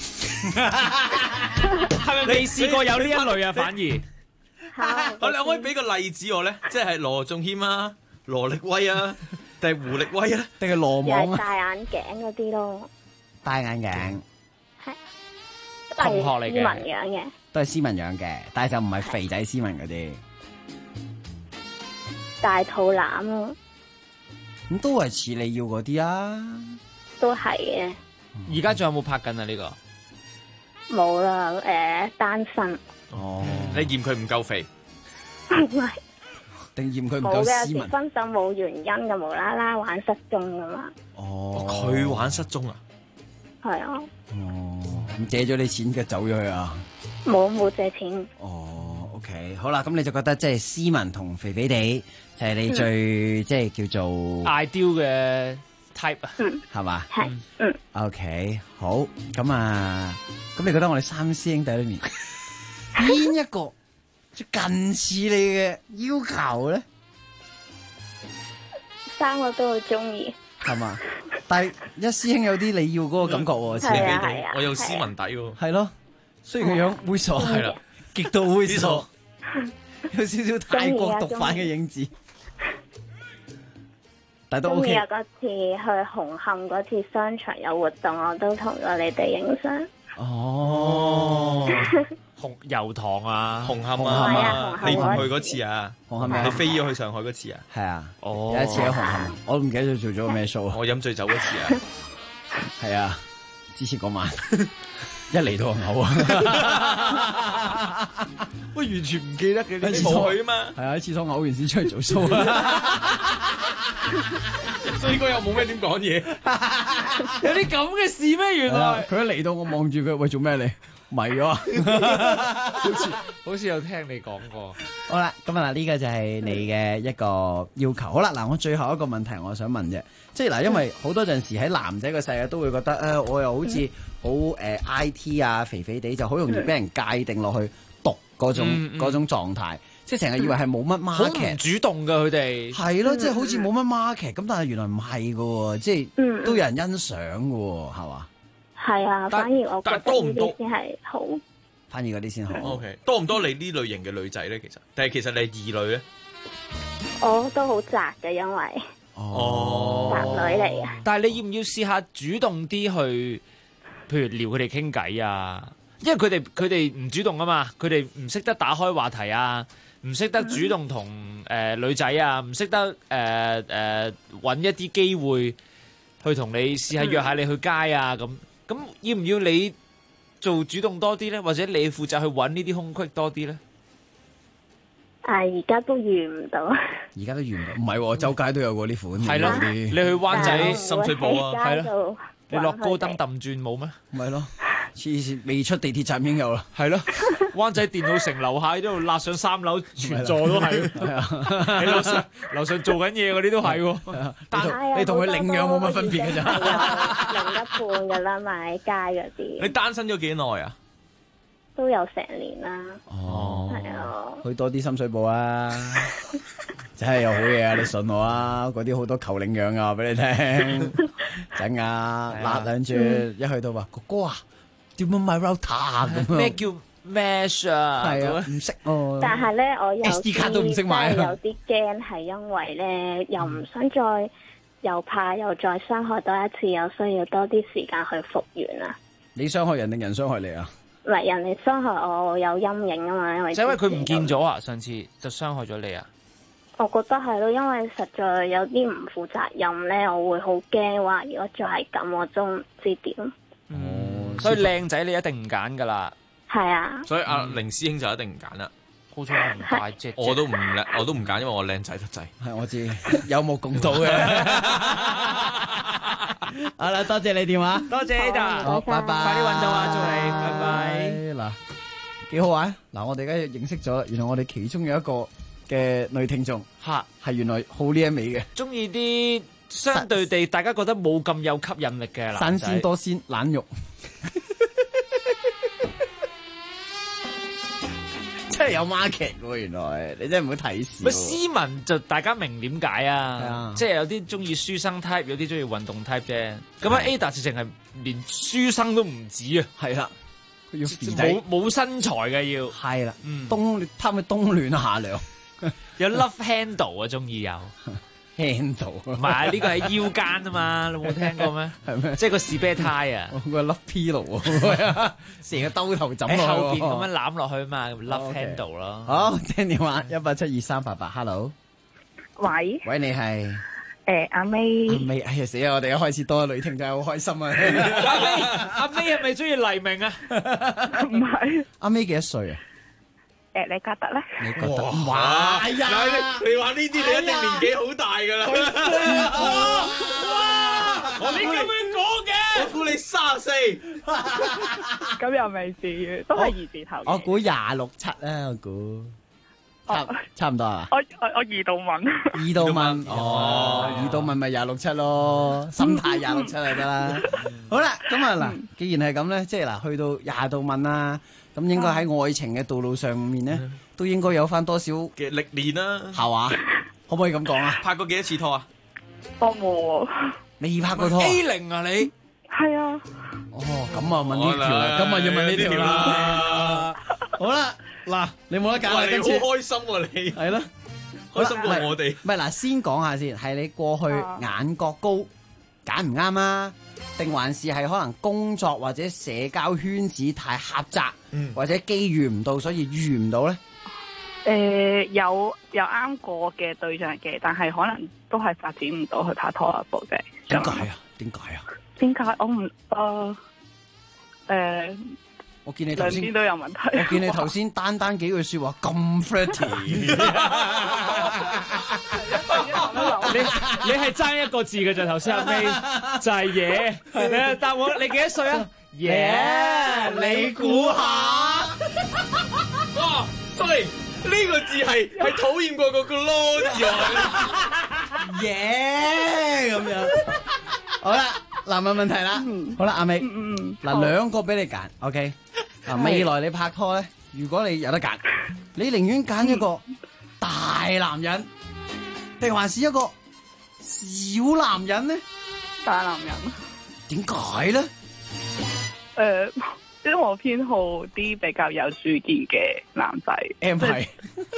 係咪未試過有呢一類啊？反而。 你可唔可以俾個例子我咧？即係羅仲謙啊、羅力威啊，定係胡力威啊， 定係羅網啊？ 戴眼鏡嗰啲咯。 戴眼鏡係同學嚟嘅， 斯文樣嘅， 都係斯文樣嘅，但係就唔係肥仔斯文嗰啲。 大肚腩咯。 咁都係似你要嗰啲啊？ 都係嘅。 而家仲有冇拍緊啊？呢個冇啦，單身。 哦，你嫌佢唔夠肥？ 唔係， 定嫌佢唔冇嘅， 夠斯文？ 有時分手冇原因嘅，無啦啦玩失蹤噶嘛。 哦，佢玩失蹤啊？ 係啊。 哦，咁借咗你錢嘅走咗去啊？ 冇借錢。 哦 ，OK， 好啦，咁你就覺得即係斯文同肥肥地就係你最即係叫做 ideal 嘅 type 啊， 係嘛？ 係 ，OK， 好，咁啊，咁你覺得我哋三師兄弟裏面邊一個最近似你嘅要求咧 ？3個都好中意， 係嘛？但係一師兄有啲你要嗰個感覺喎，似係啊， 我有斯文底喎， 係咯，雖然個樣猥瑣，係啦，極度猥瑣，有少少泰國毒販嘅影子。但都 OK。 有嗰次去紅磡嗰次商場有活動，我都同咗你哋影相。 哦， 油塘啊， 紅磡啊，你唔去嗰次啊？ 紅磡你飛咗去上海嗰次啊？ 係啊， 哦， 有一次喺紅磡，我都唔記得咗做咗個咩 show。 我飲醉酒嗰次啊， 係啊，之前嗰晚一嚟到就嘔啊！ 我完全唔記得嘅，你冇去啊嘛？ 係啊，喺廁所嘔完先出嚟做 show 啊！ 所以應該又冇咩點講嘢， 有啲咁嘅事咩？原來佢一嚟到，我望住佢，喂，做咩你迷咗啊？ 好似有聽你講過。 好啦，咁啊嗱，呢個就係你嘅一個要求。好啦，嗱，我最後一個問題我想問啫，即係嗱，因為好多陣時喺男仔嘅世界都會覺得，我又好似好IT 啊，肥肥地就好容易俾人界定落去毒嗰種狀態。即係成日以為係冇乜 market， 好唔主動㗎佢哋。 係咯，即係好似冇乜 market 咁，但係原來唔係㗎喎，即係都有人欣賞㗎喎，係嘛？ 係啊，反而我覺得呢啲先係好。 反而嗰啲先好。 OK， 多唔多你呢類型嘅女仔咧？其實，定係其實你係異類咧？ 我都好宅嘅，因為宅女嚟嘅。 但係你要唔要試下主動啲去，譬如撩佢哋傾偈啊？因為佢哋唔主動啊嘛，佢哋唔識得打開話題啊。唔識得主動同女仔啊，唔識得揾一啲機會去同你試下約下你去街啊，咁要唔要你做主動多啲咧？或者你負責去揾呢啲空隙多啲咧？ 而家都遇唔到。 而家都遇唔到，唔係喎，周街都有嗰啲款。 係咯，你去灣仔、深水埗啊，係咯，你落高登揼轉冇咩？ 咪咯。黐線，未出地鐵站已經有啦， 係咯。灣仔電腦城樓下喺度揦上3樓，全座都係。你樓上做緊嘢嗰啲都係喎。 你同佢領養冇乜分別㗎咋？ 另一半㗎啦，買街嗰啲。 你單身咗幾耐啊？ 都有成年啦。 哦， 係啊。 去多啲深水埗啊！真係有好嘢啊！你信我啊！嗰啲好多求領養啊，俾你聽。整啊，揦兩轉，一去到話哥哥啊！點樣買 router 咁咩叫 mesh 啊？ 係啊，唔識哦。 但係咧，我有 SD 卡都唔識買， 有啲驚係因為咧，又唔想再又怕又再傷害多一次，又需要多啲時間去復原啊。 你傷害人定人傷害你啊？ 唔係人哋傷害我有陰影啊嘛，因為就因為佢唔見咗啊，上次就傷害咗你啊。 我覺得係咯，因為實在有啲唔負責任咧，我會好驚話，如果再係咁，我都唔知點。 所以靚仔你一定唔揀噶啦， 係啊。 所以阿凌師兄就一定唔揀啦。 好彩唔大隻， 我都唔揀，因為我靚仔得滯。 係我知，有目共睹嘅。好啦，多謝你電話， 多謝 Ada， 好，拜拜， 快啲運動啊，祝你，拜拜。 嗱，幾好玩。嗱，我哋而家認識咗，原來我哋其中有一個嘅女聽眾，係原來好呢一味嘅， 中意啲。相對地，大家覺得冇咁有吸引力嘅男仔， 新鮮多鮮懶肉，真係有 market 喎！原來你真係唔好睇視。 咪斯文就大家明點解啊？即係有啲中意書生 type，有啲中意運動 type 啫。咁啊 Ada 直情係連書生都唔止啊！ 係啦，佢要冇身材嘅要。 係啦，貪佢冬暖夏涼， 有 love handle 啊，中意有。 handle 唔係呢個係腰間啊嘛，你冇聽過咩？ 係咩？ 即係個 spare tire 啊， 個 love pillow 啊，成個兜頭枕喺後邊咁樣攬落去啊嘛，love handle 咯。 好，聽電話172-388，hello， 喂， 喂，你係？ 阿 May。 阿 May，哎呀死啊！我哋一開始多女聽真係好開心啊！ 阿 May 係咪中意黎明啊？ 唔係。 阿 May 幾多歲啊？ 你覺得咧？ 你覺得？哇！哎呀， 你話呢啲你一定年紀好大㗎啦！哇！你咁樣講嘅，我估你34。 咁又未至於，都係二字頭。 我估26、7啦，我估。差唔多啊！ 我二度問。 二度問哦，二度問咪26、7咯，心態26、7就得啦。好啦，咁啊嗱，既然係咁咧，即係嗱，去到20度問啦，咁應該喺愛情嘅道路上面咧，都應該有翻多少嘅歷練啦， 係嘛？可唔可以咁講啊？ 拍過幾多次拖啊？ 我冇。 未拍過拖 A0啊你？ 係啊。 哦，咁啊問呢條啦，今日要問呢條啦。好啦。嗱，你冇得揀啦， 你好開心喎你， 係咯， 開心過我哋。 唔係嗱，先講下先，係你過去眼角高揀唔啱啊，定還是係可能工作或者社交圈子太狹窄，或者機遇唔到，所以遇唔到咧？ 有啱過嘅對象嘅，但係可能都係發展唔到去拍拖一步嘅。 點解啊？點解？ 我唔我見你頭先都有問題。 我見你頭先單幾句說話咁 flirty， 你係爭一個字嘅啫，頭先阿 May 就係嘢。你答我，你幾多歲啊？ 嘢，你估下？ 哇 ，sorry， 呢個字係討厭過個囉字啊！ 嘢咁樣。好啦，嗱問問題啦。好啦，阿 May，嗱兩個俾你揀 ，OK。未來你拍拖咧，如果你有得揀，你寧願揀一個大男人，定還是一個小男人呢？ 大男人。 點解咧？ 因為我偏好啲比較有主見嘅男仔。 M 係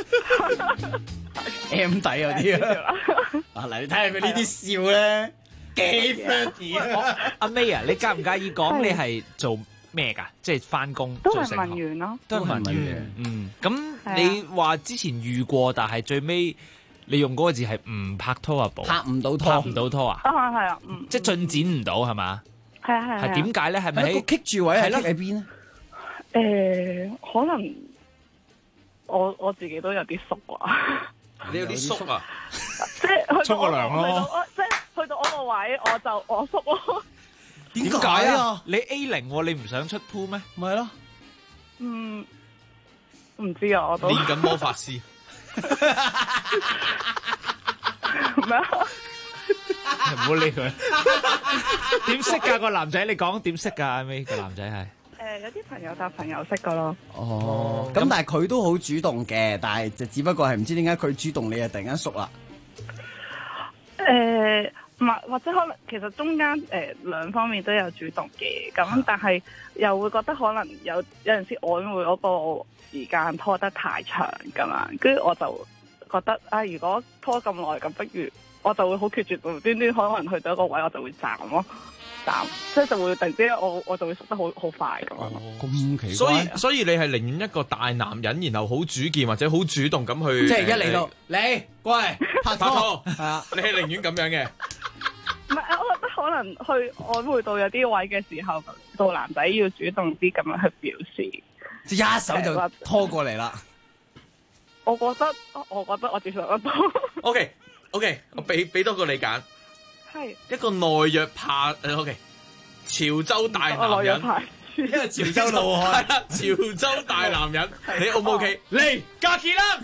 M 底嗰啲啊！嚟你睇下佢呢啲笑咧，幾 funny 啊！ 阿 May 啊，你介唔介意講你係做咩噶？即係翻工都係文員咯， 都係文員。咁你話之前遇過，但係最尾你用嗰個字係唔拍拖啊？ 拍唔到拖啊？ 係啊， 即係進展唔到係嘛？係點解咧？係咪喺棘住位係喺邊咧？可能我自己都有啲縮啊。 你有啲縮啊？ 即係沖個涼咯。 即係去到我個位，我縮咯。 點解啊？ 你 A0，你唔想出 pool 咩？ 咪係咯。 唔知啊，我都練緊魔法師。 咩啊？ 唔好理佢。點識㗎個男仔？你講點識㗎？阿 May 個男仔係有啲朋友搭朋友識㗎咯。 哦，咁但係佢都好主動嘅，但係就只不過係唔知點解佢主動，你就突然間縮啦。 唔係，或者可能其實中間兩方面都有主動嘅，咁但係又會覺得可能有陣時曖昧嗰個時間拖得太長㗎嘛，跟住我就覺得如果拖咁耐，咁不如我就會好決絕，無端端可能去到一個位我就會斬咯，即係就會突然之間我就會縮得好快咁樣。 咁奇怪！ 所以你係寧願一個大男人，然後好主見或者好主動咁去， 即係一嚟到你乖拍拖係啊， 你係寧願咁樣嘅。 唔係，我覺得可能去曖昧到有啲位嘅時候，個男仔要主動啲咁樣去表示， 即係一手就拖過嚟啦。 我覺得我接受得到。 OK，我俾多個你揀， 係一個內約派，OK， 潮州大男人， 因為潮州老漢， 潮州大男人，你 O 唔 OK？嚟假期啦！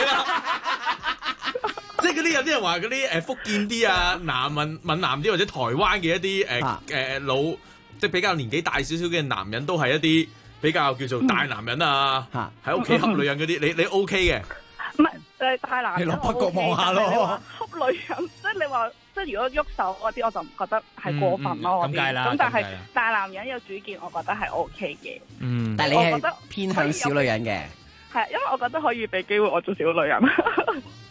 即係嗰啲有啲人話嗰啲福建啲啊，閩南啲或者台灣嘅一啲老，即係比較年紀大少少嘅男人都係一啲比較叫做大男人啊，喺屋企恰女人嗰啲，你 OK 嘅？ 唔係大男人， 你攞筆角望下咯。 恰女人，即係你話，即係如果喐手嗰啲，我就唔覺得係過分咯。 咁梗係啦。 咁但係大男人有主見，我覺得係 OK 嘅。 但係你係偏向小女人嘅。 係，因為我覺得可以俾機會我做小女人。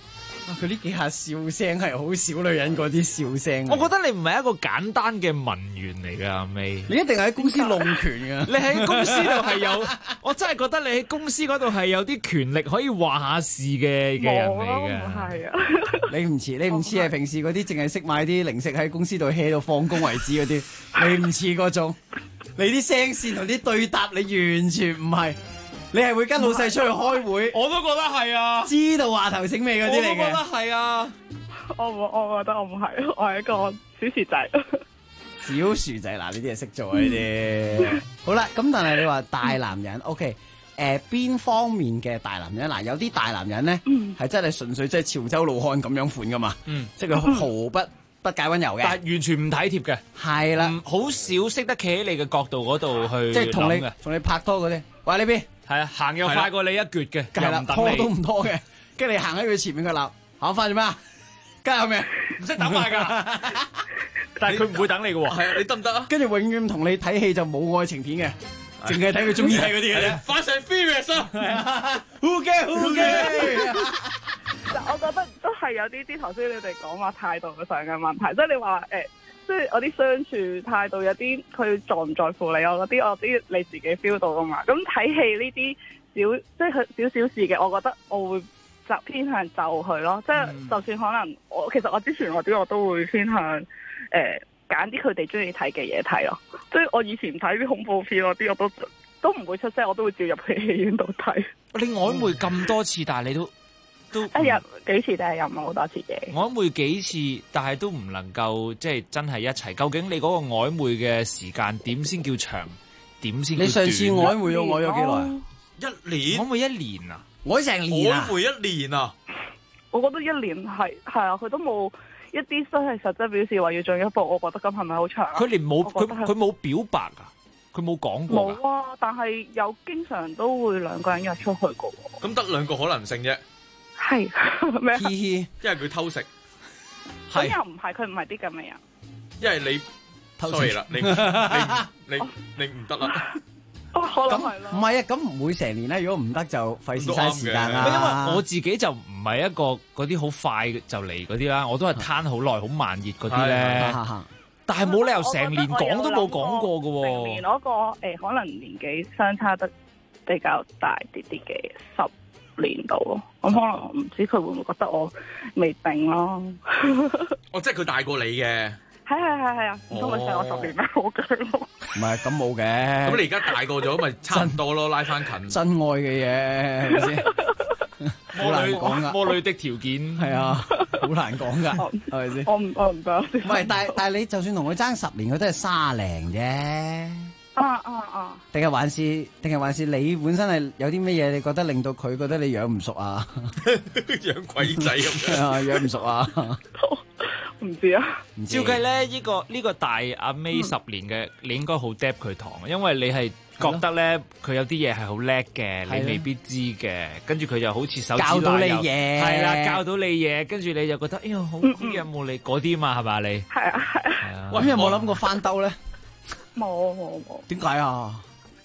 佢呢幾下笑聲係好少女人嗰啲笑聲。 我覺得你唔係一個簡單嘅文員嚟㗎，阿 May。 你一定係喺公司弄權㗎。 你喺公司度係有，我真係覺得你喺公司嗰度係有啲權力可以話下事嘅人嚟嘅。 唔係啊， 你唔似係平時嗰啲淨係識買啲零食喺公司度 hea 到放工為止嗰啲，你唔似嗰種。你啲聲線同啲對答，你完全唔係。你係會跟老細出去開會， 我都覺得係啊， 知道話頭請尾嗰啲嚟嘅。 我都覺得係啊， 我覺得我唔係，我係一個小薯仔。 小薯仔嗱，呢啲係識做啊呢啲。好啦，咁但係你話大男人，OK，邊方面嘅大男人嗱？有啲大男人咧，係真係純粹即係潮州老漢咁樣款噶嘛，即係佢毫不解溫柔嘅， 但係完全唔體貼嘅， 係啦， 好少識得企喺你嘅角度嗰度去， 即係同你拍拖嗰啲，喂呢邊。 係啊，行又快過你一橛嘅， 係啦，拖都唔拖嘅，跟住你行喺佢前面嘅立，行快做咩啊？加油咩？ 唔識等快㗎，但係佢唔會等你嘅喎。 係啊，你得唔得啊？ 跟住永遠同你睇戲就冇愛情片嘅，淨係睇佢中意睇嗰啲嘅啫。 Fast and Furious 啊 ！Who care？ 但我覺得都係有啲頭先你哋講話態度上嘅問題，即係你話即係我啲相處態度有啲佢在唔在乎你，我啲你自己 feel 到噶嘛。咁睇戲呢啲即係佢少事嘅，我覺得我會偏向就佢咯。即係就算可能其實我之前我都會偏向揀啲佢哋中意睇嘅嘢睇咯。即係我以前睇啲恐怖片嗰啲，我都唔會出聲，我都會照入去戲院度睇。 你曖昧咁多次，但係你都一日幾次定係有好多次嘅？ 曖昧幾次，但係都唔能夠即係真係一齊。究竟你嗰個曖昧嘅時間點先叫長，點先叫短？ 你上次曖昧咗幾耐啊？ 一年？ 曖昧一年啊？ 曖成年啊？ 曖昧一年啊？ 我覺得一年係啊，佢都冇一啲真係實質表示話要進一步。我覺得咁係咪好長啊？ 佢連佢冇表白啊？佢冇講過？ 冇啊！但係有經常都會兩個人約出去嘅。 咁得兩個可能性啫。 係咩？ 因為佢偷食， 咁又唔係，佢唔係啲咁嘅人。 因為你偷食啦，你唔得啦。 可能係咯。 唔係啊，咁唔會成年啦。如果唔得就費事嘥時間啦。 因為我自己就唔係一個嗰啲好快就嚟嗰啲啦，我都係攤好耐、好慢熱嗰啲咧。但係冇理由成年講都冇講過㗎喎。成年嗰個可能年紀相差得比較大啲嘅10年度咯，咁可能唔知佢會唔會覺得我未定咯。 即係佢大過你嘅。 係啊，唔通佢細我10年咩？好驚咯。 唔係咁冇嘅。 咁你而家大個咗，咪差唔多咯，拉翻近。 真愛嘅嘢係咪先？好難講噶。 魔女的條件係啊，好難講噶，係咪先？ 我唔得。 唔係，但係你就算同佢爭10年，佢都係30零啫。定係還是你本身係有啲乜嘢？你覺得令到佢覺得你養唔熟啊？ 養鬼仔咁樣養唔熟啊？ 唔知啊。 照計咧，呢個大阿 May 10年嘅，你應該好 drop 佢堂，因為你係覺得咧佢有啲嘢係好叻嘅，你未必知嘅，跟住佢就好似手指教到你嘢， 係啦，教到你嘢，跟住你就覺得哎呀好仰慕你嗰啲嘛，係嘛你？ 係啊。 咁有冇諗過翻兜咧？ 冇。 點解啊？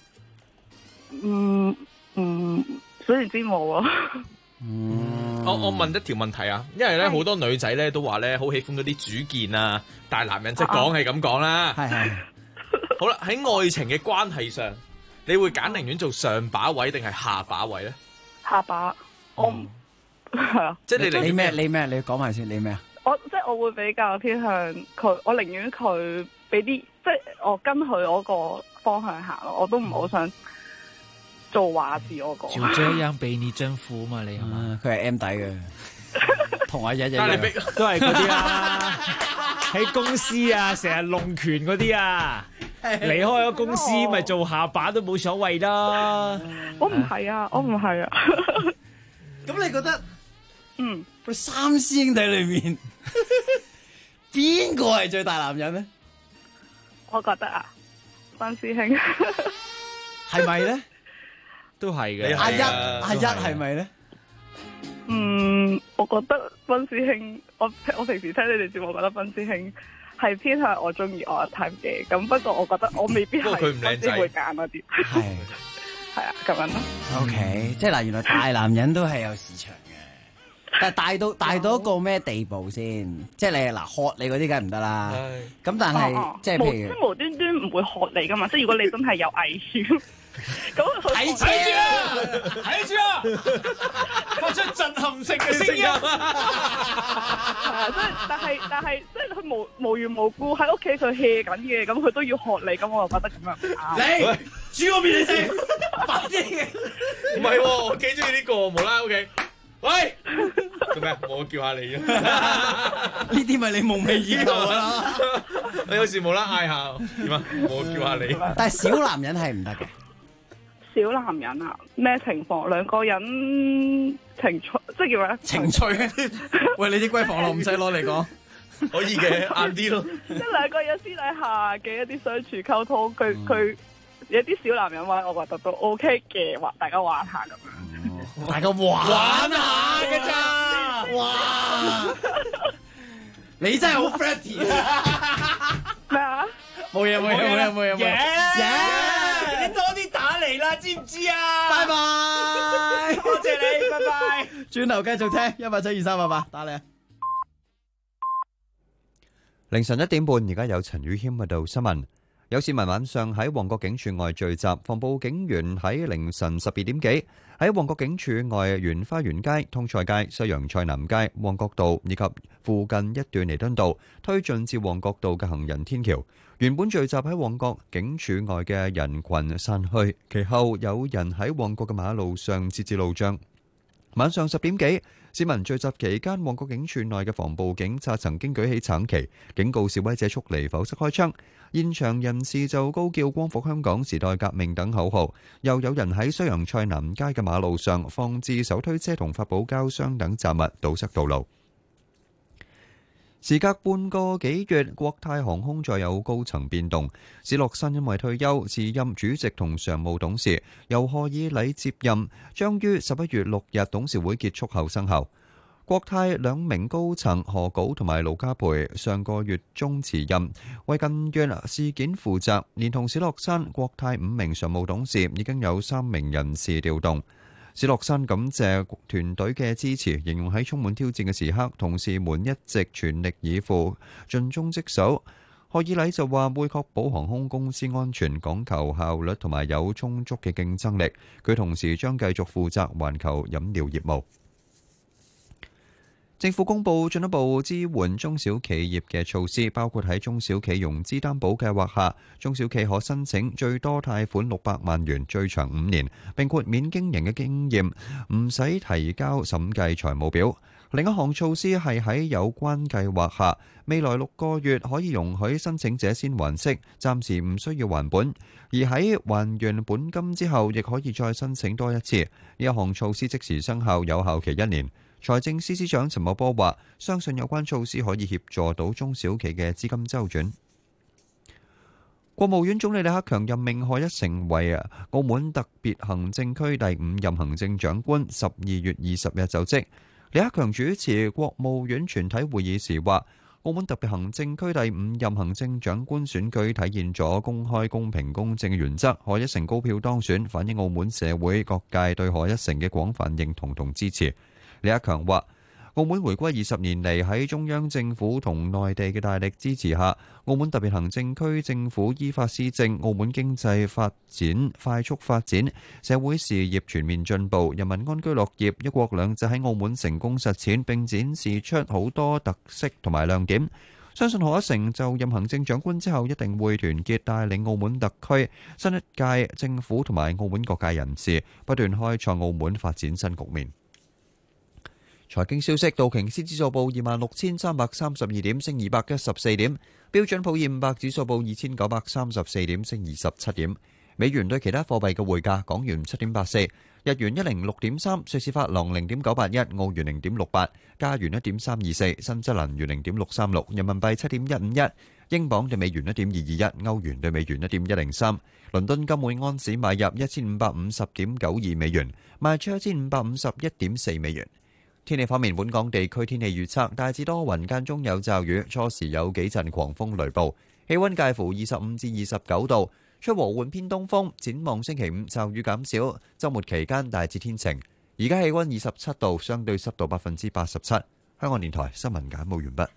雖然知冇啊。 我問一條問題啊，因為咧好多女仔咧都話咧好喜歡嗰啲主見啊，大男人即係講係咁講啦。 係。 好啦，喺愛情嘅關係上，你會揀寧願做上把位定係下把位咧？ 下把。我係啊。 即係你咩？你講埋先，你咩啊？ 即係我會比較偏向佢，我寧願佢俾啲，即係我跟佢嗰個方向行咯，我都唔好想做話事嗰個。 就這樣被你征服嘛，你係嘛？ 佢係 M 底嘅，同阿日日都係嗰啲啦。喺公司啊，成日弄權嗰啲啊，離開咗公司咪做下把都冇所謂啦。 我唔係啊，我唔係啊。 咁你覺得？佢3師兄弟裏面，邊個係最大男人咧？ 我覺得啊，分師兄係咪咧？ 都係嘅。 阿一係咪咧？ 我覺得分師兄，我平時聽你哋節目，我覺得分師兄係偏向我中意我嘅 type 嘅。咁不過我覺得我未必係分師會揀嗰啲。係啊，咁樣咯。 OK，即係嗱，原來大男人都係有市場嘅。 但係大到一個咩地步先？即係你嗱喝你嗰啲梗係唔得啦。咁但係即係譬如無端端唔會喝你噶嘛？即係如果你真係有危險，咁睇住啊！睇住啊！發出震撼性嘅聲音。 但係即係佢無緣無故喺屋企佢 hea 緊嘅，咁佢都要喝你，咁我就覺得咁樣唔啱。 你煮我面嚟食，白啲嘅。唔係喎，我幾中意呢個無啦 OK。喂，做咩？我叫下你啫。 呢啲咪你夢寐以求啦。 你有時無啦嗌下點啊？我叫下你。 但係小男人係唔得嘅。 小男人啊？咩情況？兩個人情趣，即係叫咩？ 情趣。喂，你啲閨房樂唔使攞嚟講。 可以嘅，晏啲咯。 即係兩個人私底下嘅一啲相處溝通，佢有啲小男人玩，我覺得都 OK 嘅，大家玩下咁樣。 大家玩下嘅咋？ 哇！你真係好 friendly 咩啊？ 冇嘢。 你多啲打嚟啦，知唔知啊？ 拜拜， 多謝你，拜拜。 轉頭繼續聽1723888，打嚟。 凌晨1點半，而家有陳宇謙喺度新聞。有市民晚上喺旺角警署外聚集，防暴警員喺凌晨12點幾喺旺角警署外園花園街、通菜街、西洋菜南街、旺角道以及附近一段彌敦道推進至旺角道嘅行人天橋。原本聚集喺旺角警署外嘅人群散去，其後有人喺旺角嘅馬路上設置路障。晚上10點幾，市民聚集期間，旺角警署內嘅防暴警察曾經舉起橙旗，警告示威者速離，否則開槍。現場人士就高叫光復香港、時代革命等口號，又有人喺西洋菜南街嘅馬路上放置手推車同發泡膠箱等雜物，堵塞道路。時隔半個幾月，國泰航空再有高層變動，史諾森因為退休辭任主席同常務董事，由賀以禮接任，將於11月6日董事會結束後生效。國泰兩名高層何稿同埋盧家培上個月中辭任，為近月事件負責。連同史諾森，國泰5名常務董事已經有3名人事調動。史諾森感謝團隊嘅支持，形容喺充滿挑戰嘅時刻，同事們一直全力以赴，盡忠職守。賀以禮就話會確保航空公司安全，講求效率同埋有充足嘅競爭力。佢同時將繼續負責環球飲料業務。政府公布進一步支援中小企業嘅措施，包括喺中小企融資擔保計劃下，中小企可申請最多貸款600萬元，最長5年，並豁免經營嘅經驗，唔使提交審計財務表。另一項措施係喺有關計劃下，未來6個月可以容許申請者先還息，暫時唔需要還本，而喺還完本金之後，亦可以再申請多一次。呢一項措施即時生效，有效期1年。財政司司長陳茂波話：相信有關措施可以協助到中小企嘅資金周轉。國務院總理李克強任命賀一誠為澳門特別行政區第5任行政長官，12月20日就職。李克強主持國務院全體會議時話：澳門特別行政區第5任行政長官選舉體現咗公開、公平、公正嘅原則，賀一誠高票當選，反映澳門社會各界對賀一誠嘅廣泛認同同支持。李克強話：澳門回歸20年嚟，喺中央政府同內地嘅大力支持下，澳門特別行政區政府依法施政，澳門經濟發展快速發展，社會事業全面進步，人民安居樂業，一國兩制喺澳門成功實踐，並展示出好多特色同埋亮點。相信賀一誠就任行政長官之後，一定會團結帶領澳門特區新一屆政府同埋澳門各界人士，不斷開創澳門發展新局面。財經消息，道瓊斯指數報26,332點，升214點；標準普爾500指數報2,934點，升27點。美元對其他貨幣嘅匯價：港元7.84，日元106.3，瑞士法郎0.981，澳元0.68，加元1.324，新西蘭元0.636，人民幣7.151，英鎊對美元1.221，歐元對美元1.103。倫敦金每安士買入1550.92美元，賣出1551.4美元。天氣方面，本港地區天氣預測大致多雲，間中有驟雨，初時有幾陣狂風雷暴，氣溫介乎25至29度，吹和緩偏東風。展望星期5驟雨減少，週末期間大致天晴。 而家氣溫27度，相對濕度87%。香港電台新聞簡報完畢。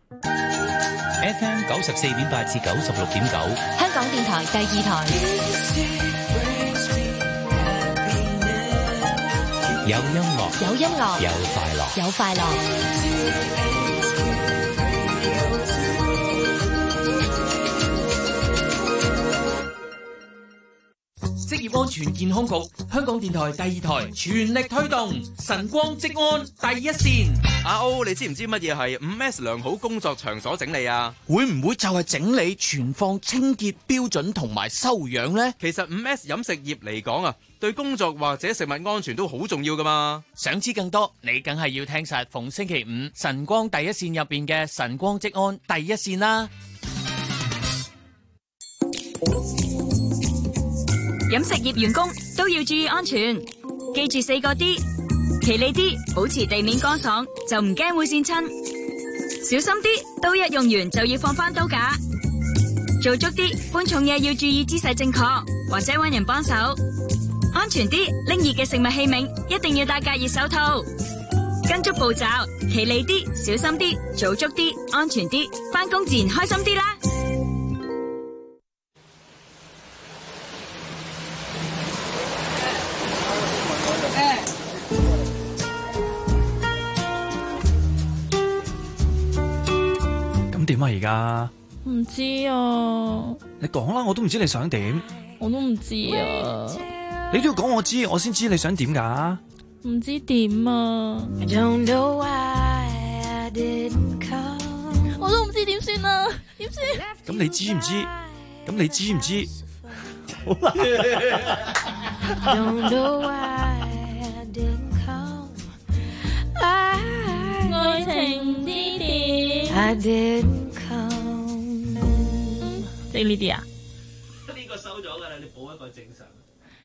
FM 94.8至96.9， 香港電台第2台。 有音樂， 有音樂， 有快樂， 有快樂。 職業安全健康局、香港電台第2台全力推動晨光職安第一線。 阿歐，你知唔知乜嘢係5S 良好工作場所整理啊？ 會唔會就係整理、存放、清潔標準同埋修養呢？ 其實5S 飲食業嚟講啊，對工作或者食物安全都好重要噶嘛。 想知更多，你梗係要聽實逢星期5晨光第一線入邊嘅晨光職安第一線啦。 飲食業員工都要注意安全，記住4個 D， 企理啲，保持地面乾爽，就唔驚會跣親。小心啲，刀一用完就要放返刀架。做足啲，搬重嘢要注意姿勢正確，或者搵人幫手。安全啲，拎熱嘅食物器皿一定要戴隔熱手套。跟足步驟，企理啲，小心啲，做足啲，安全啲，返工自然開心啲啦。 點啊而家？ 唔知啊。 你講啦，我都唔知你想點。 我都唔知啊。 你都要講我知，我先知你想點㗎。 唔知點啊。我都唔知點算啊，點算？ 咁你知唔知？咁你知唔知？好愛情之點？即呢啲啊？ 呢個收咗㗎啦，你補一個正常。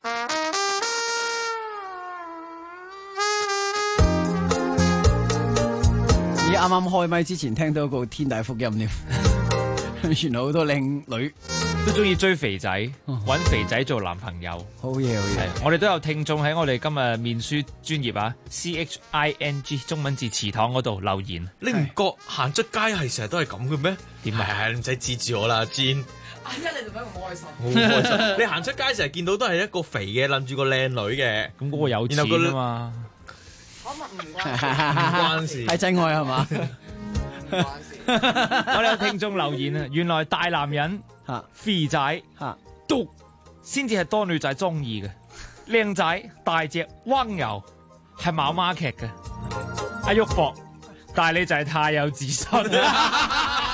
咦，啱啱開咪之前聽到個天大福音添，原來好多靚女都中意追肥仔，揾肥仔做男朋友。 好嘢好嘢！ 我哋都有聽眾喺我哋今日面書專頁啊 CHING 中文字祠堂嗰度留言。 你唔覺行出街係成日都係咁嘅咩？點啊？唔使指住我啦，堅。 阿一你做咩咁開心？ 好開心！你行出街成日見到都係一個肥嘅攬住個靚女嘅， 咁嗰個有錢啊嘛。 唔關事，係真愛係嘛？ 唔關事。我哋有聽眾留言啊，原來大男人肥仔毒先至係多女仔中意嘅，靚仔大隻溫柔係媽媽劇嘅。阿玉博，但係你就係太有自信啦。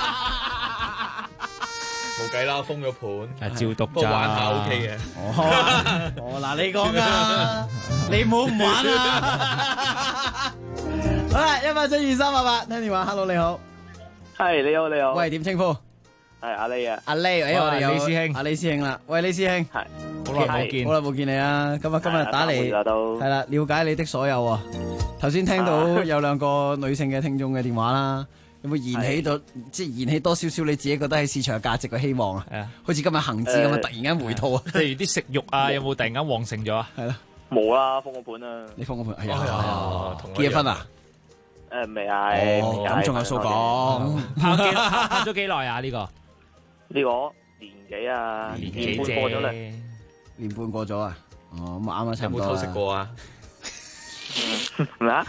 冇計啦，封咗盤， 照讀不過玩下 OK 嘅。 嗱你講噶，你唔好唔玩啊！好啦，172-388，聽電話 ，Hello 你好， 係你好你好， 喂點稱呼？ 係阿李啊， 阿李，我哋有李師兄， 阿李師兄啦，喂李師兄， 係好耐冇見， 好耐冇見你啊！今日打嚟係啦，了解你的所有啊！頭先聽到有兩個女性嘅聽眾嘅電話啦。有冇燃起到，即係燃起多少少你自己覺得喺市場價值嘅希望啊？係啊，好似今日恒指咁樣突然間回吐啊！ 譬如啲食肉啊，有冇突然間旺盛咗啊？ 係咯， 冇啦，封個盤啦。 你封個盤，係啊，結咗婚啊？ 未係。 咁仲有數講。 拍咗幾耐啊？呢個年幾啊？年半過咗啦。 年半過咗啊？哦，咁啱啱差唔多。 有冇偷食過啊？ 咩啊？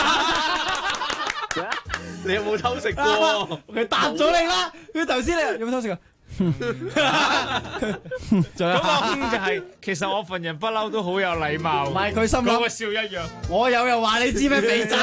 你有冇偷食過？ 佢答咗你啦！佢頭先你有冇偷食過？ 咁我就係，其實我份人不嬲都好有禮貌。 唔係佢心諗個笑一樣。 我又話你知咩肥仔？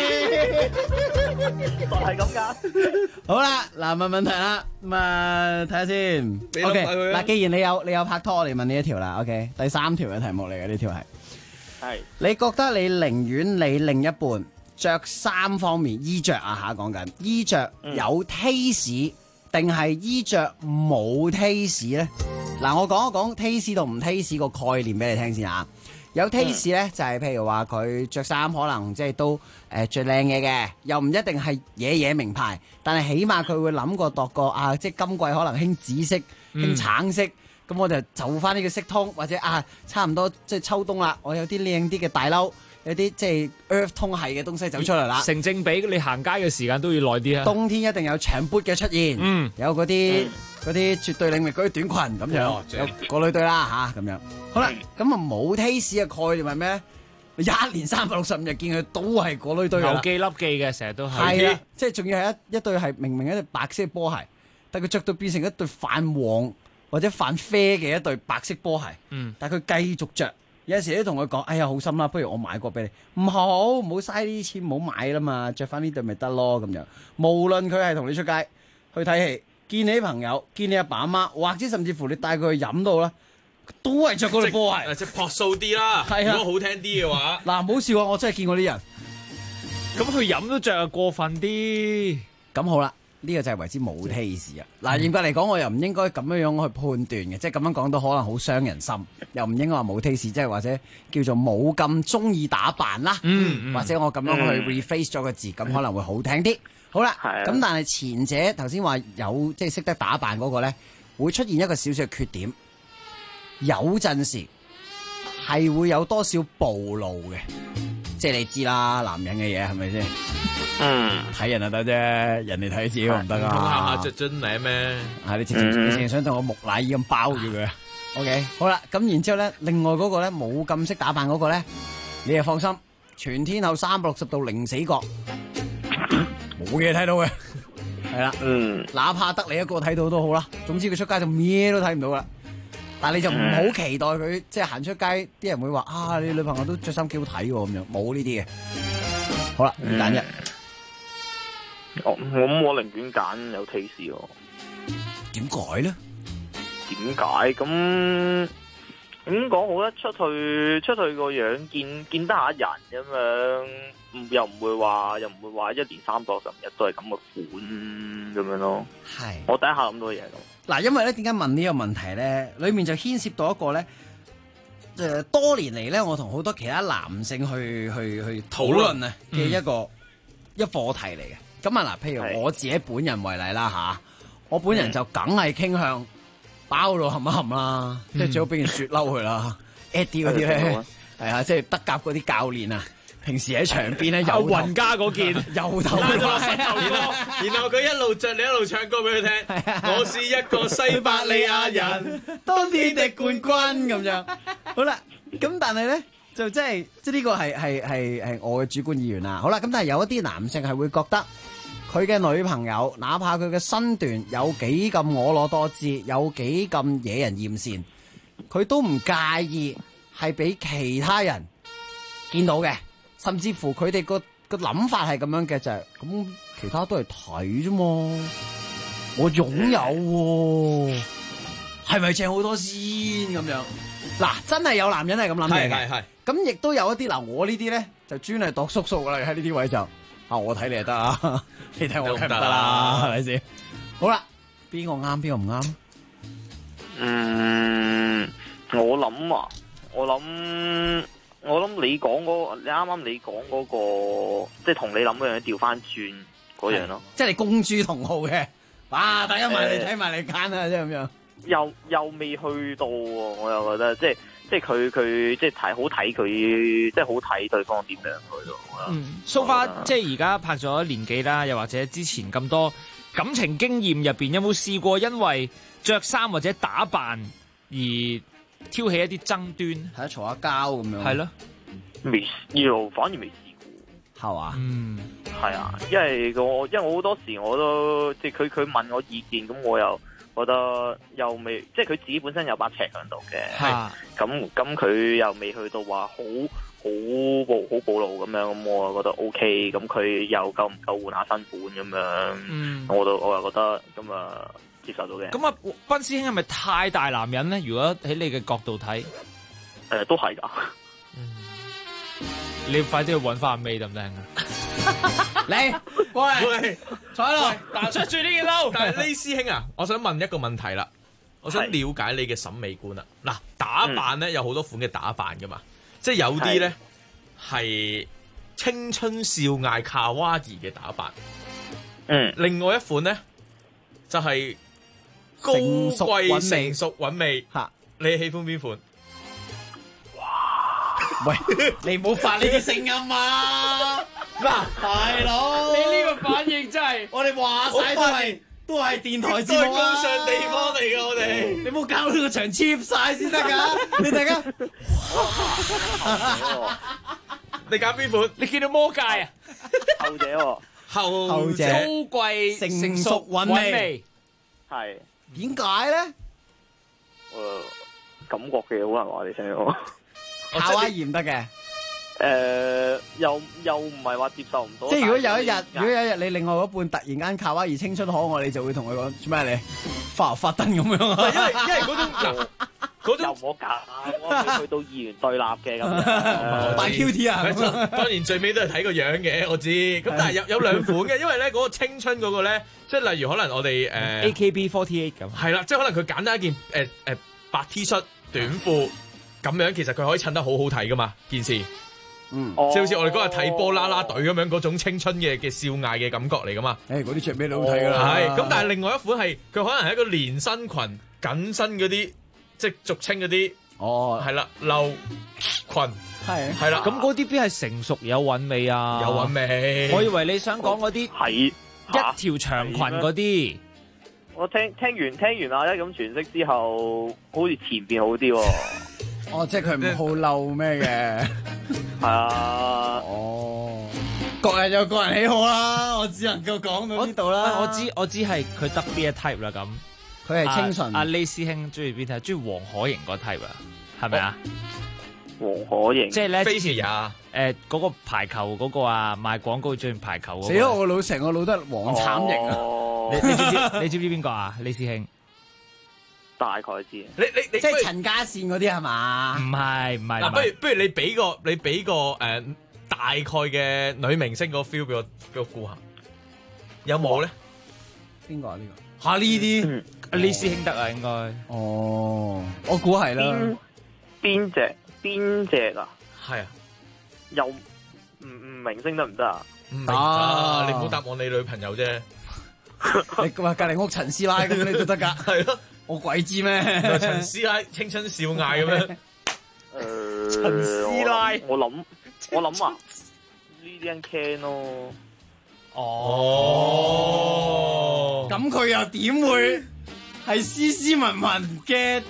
係咁噶。 好啦，嗱問問題啦，咁啊睇下先。OK，嗱，既然你有拍拖，我嚟問你一條啦。OK，第3條嘅題目嚟嘅呢條係。係。你覺得你寧願你另一半着衫方面衣着啊嚇，講緊衣着有 taste 定係衣着冇 taste 咧？嗱，我講一講 taste 同唔 taste 個概念俾你聽先啊。有 taste 咧就係譬如話佢着衫可能即係都着靚嘢嘅，又唔一定係嘢名牌，但係起碼佢會諗過度過啊，即係今季可能興紫色、興橙色，咁我就翻呢個色通，或者啊差唔多即係秋冬啦，我有啲靚啲嘅大褸。 有啲即係 Earth 通系嘅東西走出嚟啦。 成正比，你行街嘅時間都要耐啲啊。 冬天一定有長 boot 嘅出現，有嗰啲絕對領域嗰啲短裙咁樣，有過濾對啦嚇咁樣。好啦，咁啊冇 taste 嘅概念係咩咧？一年365日見佢都係過濾對啦， 牛記笠記嘅成日都係。 係啊，即係仲要係一對係明明一對白色波鞋，但佢着到變成一對泛黃或者泛啡嘅一對白色波鞋。但佢繼續着。有陣時都同佢講，哎呀好心啦，不如我買個俾你。唔好嘥呢啲錢，唔好買啦嘛，着翻呢對咪得咯咁樣。無論佢係同你出街去睇戲，見你啲朋友，見你阿爸阿媽，或者甚至乎你帶佢去飲到啦，都係着嗰對波鞋。 即係樸素啲啦。係啊，如果好聽啲嘅話， 嗱唔好笑啊！我真係見過啲人。 咁去飲都着啊過分啲。 咁好啦。呢個就係為之冇 taste 啊！嗱，嚴格嚟講，我又唔應該咁樣樣去判斷嘅，即係咁樣講都可能好傷人心，又唔應該話冇 taste，即係或者叫做冇咁中意打扮啦，或者我咁樣去 rephrase 咗個字，咁可能會好聽啲。好啦，咁但係前者頭先話有即係識得打扮嗰個咧，會出現一個少少嘅缺點，有陣時係會有多少暴露嘅，即係你知啦，男人嘅嘢係咪先？睇人就得啫，人哋睇自己唔得啊！ 下下樽奶咩？ 你直情想同我木乃伊咁包住佢啊 ？OK， 好啦，咁然之後咧，另外嗰個咧冇咁識打扮嗰個咧，你就放心，全天候360度零死角，冇嘢睇到嘅，係啦，哪怕得你一個睇到都好啦。總之佢出街就咩都睇唔到啦。但係你就唔好期待佢即係行出街，啲人會話啊，你女朋友都着衫幾好睇喎咁樣，冇呢啲嘅。好啦，唔揀一。 我寧願揀有 taste 喎。 點解咧？ 點解咁講好咧？出去個樣見得下人咁樣，又唔會話1年360日都係咁嘅款咁樣咯。係，我第一下諗到嘢咁。 嗱，因為咧點解問呢個問題咧？裏面就牽涉到一個咧，多年嚟咧，我同好多其他男性去討論啊嘅一課題嚟嘅。咁啊嗱，譬如我自己本人為例啦吓，我本人就梗係傾向包到冚一冚啦，即係最好俾件雪褸佢啦。Eddie 嗰啲咧，係啊，即係德甲嗰啲教練啊，平時喺場邊咧有雲家嗰件由頭到尾， 然後佢一路着你一路唱歌俾佢聽。我是一個西伯利亞人， 當年的冠軍咁樣。好啦，咁但係咧就即係呢個係我嘅主觀意願啦。好啦，咁但係有一啲男性係會覺得。佢嘅女朋友，哪怕佢嘅身段有幾咁婀娜多姿，有幾咁惹人艷羨，佢都唔介意係俾其他人見到嘅，甚至乎佢哋個諗法係咁樣嘅，就係咁，其他都係睇啫嘛，我擁有係咪正好多先咁樣？嗱，真係有男人係咁諗嘅，係，咁亦都有一啲嗱，我呢啲咧就專係度叔叔啦，喺呢啲位就。我睇你就得啊，你睇我梗唔得啦，係咪先？好啦，邊個啱邊個唔啱？ 我諗你講你啱啱你講嗰個，即係同你諗嗰樣調翻轉嗰樣咯。 即係你公諸同好嘅，哇！大家埋嚟睇埋嚟揀啊，即係咁樣。 又未去到喎，我又覺得即係佢即係好睇佢，即係好睇對方點樣去咯。 So far 即係而家拍咗年幾啦，又或者之前咁多感情經驗入邊，有冇試過因為着衫或者打扮而挑起一啲爭端， 係啊，嘈下交咁樣？係咯， 反而未試過， 係嘛？ 係啊，因為我好多時我都即係佢問我意見，咁我又覺得又未，即係佢自己本身有把尺喺度嘅，咁佢又未去到話好暴露咁樣，咁我又覺得 OK，咁佢又夠唔夠換下新款咁樣，我又覺得咁啊接受到嘅。 咁啊，斌師兄係咪太大男人咧？如果喺你嘅角度睇， 都係噶。 你快啲去搵翻阿 May 得唔得啊？ 你過嚟坐喺度， 但着住呢件褸。 但係呢師兄啊，我想問一個問題啦，我想了解你嘅審美觀啦。嗱，打扮咧有好多款嘅打扮噶嘛，即係有啲咧係青春少艾卡哇伊嘅打扮，另外一款咧就係高貴成熟韻味。吓，你喜歡邊款？ 喂，你唔好發呢啲聲音啊！嗱，大佬， 你呢個反應真係， 我哋話晒都係電台節目高尚地方嚟㗎，我哋你唔好搞到個場 cheap 晒先得㗎，你大家， 你揀邊款？ 你見到魔戒啊？ 後者喎， 後者高貴成熟韻味， 係點解咧？ 感覺嘅好難話你聽喎， 夏威夷唔得嘅。 又唔係話接受唔到。 即係如果有一日你另外嗰半突然間卡哇伊青春可愛，你就會同佢講做咩你發燈咁樣啊？ 因為嗰種又唔好揀，我去到二元對立嘅咁樣。 大 QT 啊！ 當然最尾都係睇個樣嘅，我知。咁但係有兩款嘅，因為咧嗰個青春嗰個咧，即係例如可能我哋 AKB48咁。 係啦，即係可能佢簡單一件白 T 恤短褲咁樣，其實佢可以襯得好好睇噶嘛件事。即係好似我哋嗰日睇波啦啦隊咁樣嗰種青春嘅少艾嘅感覺嚟噶嘛。 嗰啲着咩都好睇噶啦。 係咁，但係另外一款係佢可能係一個連身裙緊身嗰啲，即係俗稱嗰啲。係啦，褸裙係啦。 咁嗰啲邊係成熟有韻味啊？ 有韻味。 我以為你想講嗰啲係一條長裙嗰啲。 我聽完阿一咁詮釋之後，好似前邊好啲喎。 即係佢唔好嬲咩嘅。 係啊。 各人有各人喜好啦，我只能夠講到呢度啦。 我知係佢得邊一 type 啦咁。 佢係清純。 阿李師兄中意邊 type？中意黃可盈嗰 type 啊？係咪啊？ 黃可盈。 即係咧， 飛馳啊！ 嗰個排球嗰個啊，賣廣告中意排球嗰個。 死咯！我成個腦都係黃慘型啊！ 你知唔知邊個啊？李師兄。 大概知， 你即係陳家善嗰啲係嘛？ 唔係。 嗱，不如你俾個大概嘅女明星個 feel 俾我估下，有冇咧？ 邊個啊？呢個嚇呢啲李師兄得啊，應該。 我估係啦。 邊隻啊？ 係啊， 又唔明星得唔得啊？ 唔得，你唔好答我你女朋友啫。 你話隔離屋陳師奶咁你都得㗎？ 係咯。 我鬼知咩？ 陳師奶青春少艾咁樣。 陳師奶，我諗啊，Lilian Ken 咯。 咁佢又點會係斯斯文文嘅？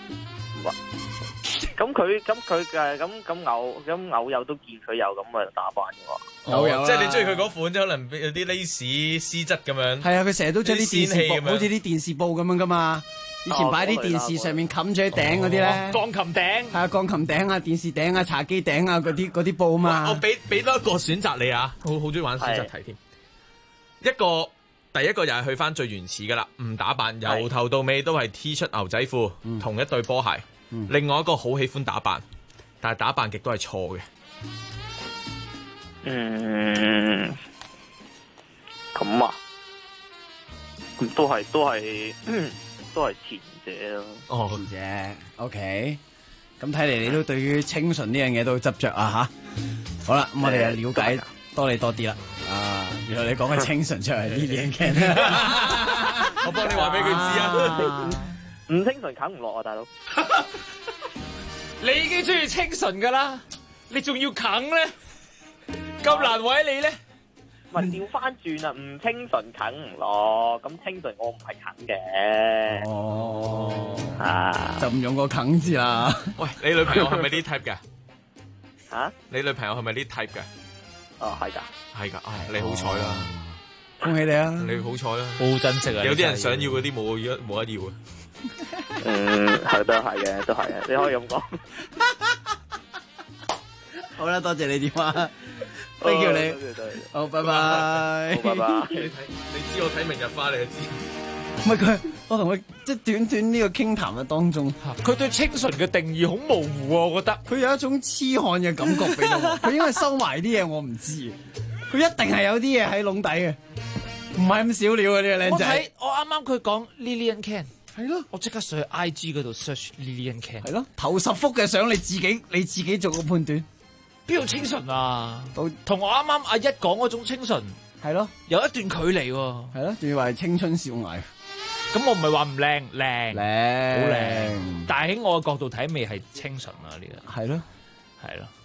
咁偶有都見佢有咁嘅打扮嘅喎。 偶有， 即係你中意佢嗰款，即係可能有啲 lace 絲質咁樣。 係啊，佢成日都將啲電視報，好似啲電視報咁樣噶嘛。以前擺啲電視上面冚住喺頂嗰啲咧， 鋼琴頂係啊，鋼琴頂啊、電視頂啊、茶幾頂啊嗰啲報啊嘛。 我俾多一個選擇你啊，好中意玩選擇題添。第一個又係去翻最原始噶啦，唔打扮，由頭到尾都係 T 恤牛仔褲，同一對波鞋。另外一個好喜歡打扮，但係打扮極都係錯嘅。 咁啊，咁都係前者咯。 前者 OK。咁睇嚟你都對於清純呢樣嘢都執着啊吓。好啦，咁我哋就了解多你多啲啦。原來你講嘅清純就係呢啲嘅。 我幫你話俾佢知啊。 唔清純啃唔落啊，大佬。 你已經中意清純噶啦，你仲要啃咧？咁難為你咧？ 咪調翻轉啊！唔清純啃唔落，咁清純我唔係啃嘅。 就唔用個啃字啦。 喂，你女朋友係咪呢 type 嘅？你女朋友係咪呢 type 嘅？ 係㗎。 係㗎，你好彩啦！ 恭喜你啊！ 你好彩啦！ 好珍惜啊！ 有啲人想要嗰啲冇得要啊！ 係都係嘅，都係嘅，你可以咁講。 好啦，多謝你電話，thank you你，好，拜拜， 拜拜。 你知我睇明日花，你就知。 唔係佢，我同佢即係短呢個傾談嘅當中， 佢對清純嘅定義好模糊啊！我覺得佢有一種痴漢嘅感覺俾到我，佢應該收埋啲嘢，我唔知，佢一定係有啲嘢喺籠底嘅，唔係咁少料嘅呢個靚仔。 我啱啱佢講 Lilian Ken。 係咯， 我即刻上去 IG 嗰度 search Lilian Ken。 係咯，頭10幅嘅相你自己做個判斷， 邊度清純啊？同我啱啱阿一講嗰種清純， 係咯， 有一段距離喎。 係咯，仲要話係青春少艾。 咁我唔係話唔靚，好靚， 靚。 但係喺我嘅角度睇，未係清純啊呢個。 係咯， 係咯。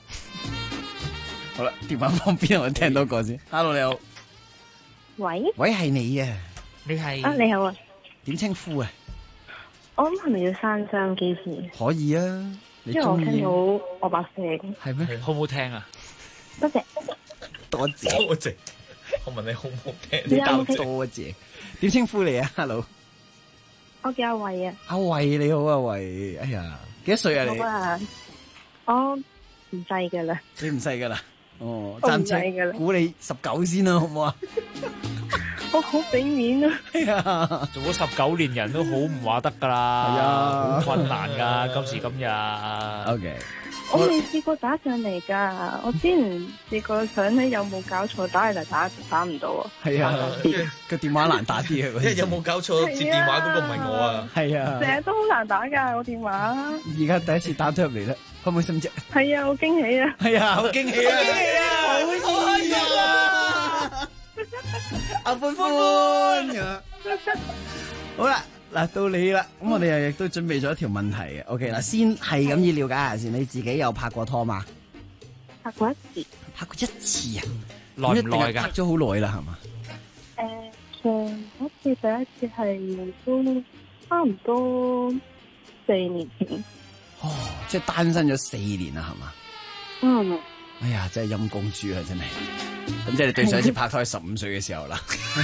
好啦，電話旁邊我聽到個先。Hello， 你好。喂，係你啊？ 你係啊？你好啊。 點稱呼啊？ 我諗係咪要閂收音機先？ 可以啊，你因為我聽到我把聲。 係咩？ 好唔好聽啊？ 多謝。 多謝。我問你好唔好聽？你答多謝。點稱呼你啊 ？Hello。 我叫阿慧啊。 阿慧你好，阿慧。哎呀，幾多歲啊你？ 我唔細噶啦。 你唔細噶啦？哦，暫時估你19先啦，好唔好啊？ 我好俾面啊！ 係啊， 做咗19年人都好唔話得噶啦，係啊，好困難噶，今時今日。 OK， 我未試過打上嚟噶，我之前試過想咧，有冇搞錯打嚟打唔到啊？ 係啊，個電話難打啲啊！ 即係有冇搞錯接電話嗰個唔係我啊？ 係啊， 成日都好難打噶我電話。 而家第一次打咗入嚟啦，開唔開心啫？ 係啊，好驚喜啊！ 係啊，好驚喜啊！好開心啊！阿歡歡，好啦，嗱到你啦，咁我哋又亦都準備咗一條問題嘅。OK，嗱先係咁要了解下先，你自己有拍過拖嘛？ 拍過一次。 拍過一次啊？ 耐唔耐噶？ 拍咗好耐啦，係嘛？ 上一次第一次係都差唔多4年前。 哦，即係單身咗4年啦，係嘛？ 嗯。 哎呀，真係陰公豬啊，真係。咁即係你對上一次拍拖係15歲嘅時候啦。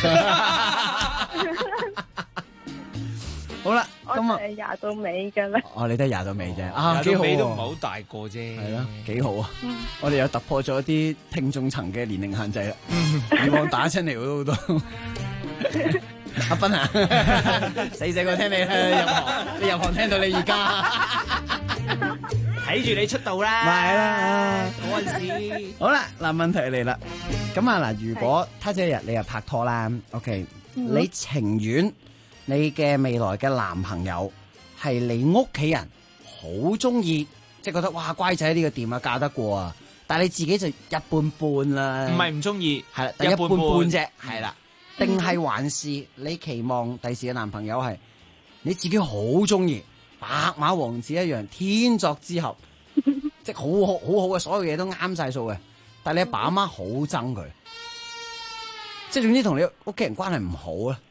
好啦，咁啊 ，20到尾㗎啦。 哦，你都係20到尾啫， 啊，幾好，尾都唔係好大個啫， 係咯，幾好啊！我哋又突破咗啲聽眾層嘅年齡限制啦。以往打親嚟好多。阿斌啊，細個聽你入行，你入行聽到你而家。睇住你出道啦，咪啦嗰陣時。好啦，嗱問題嚟啦，咁啊嗱，如果他這一日你又拍拖啦 ，OK，你情願你嘅未來嘅男朋友係你屋企人好中意，即係覺得哇乖仔呢個掂啊嫁得過啊，但係你自己就一般般啦， 唔係唔中意， 係啦，但一般般啫，係啦，定係還是你期望第時嘅男朋友係你自己好中意？白馬王子一樣，天作之合，即係好好嘅，所有嘢都啱晒數嘅。但係你阿爸阿媽好憎佢，即係總之同你屋企人關係唔好啦。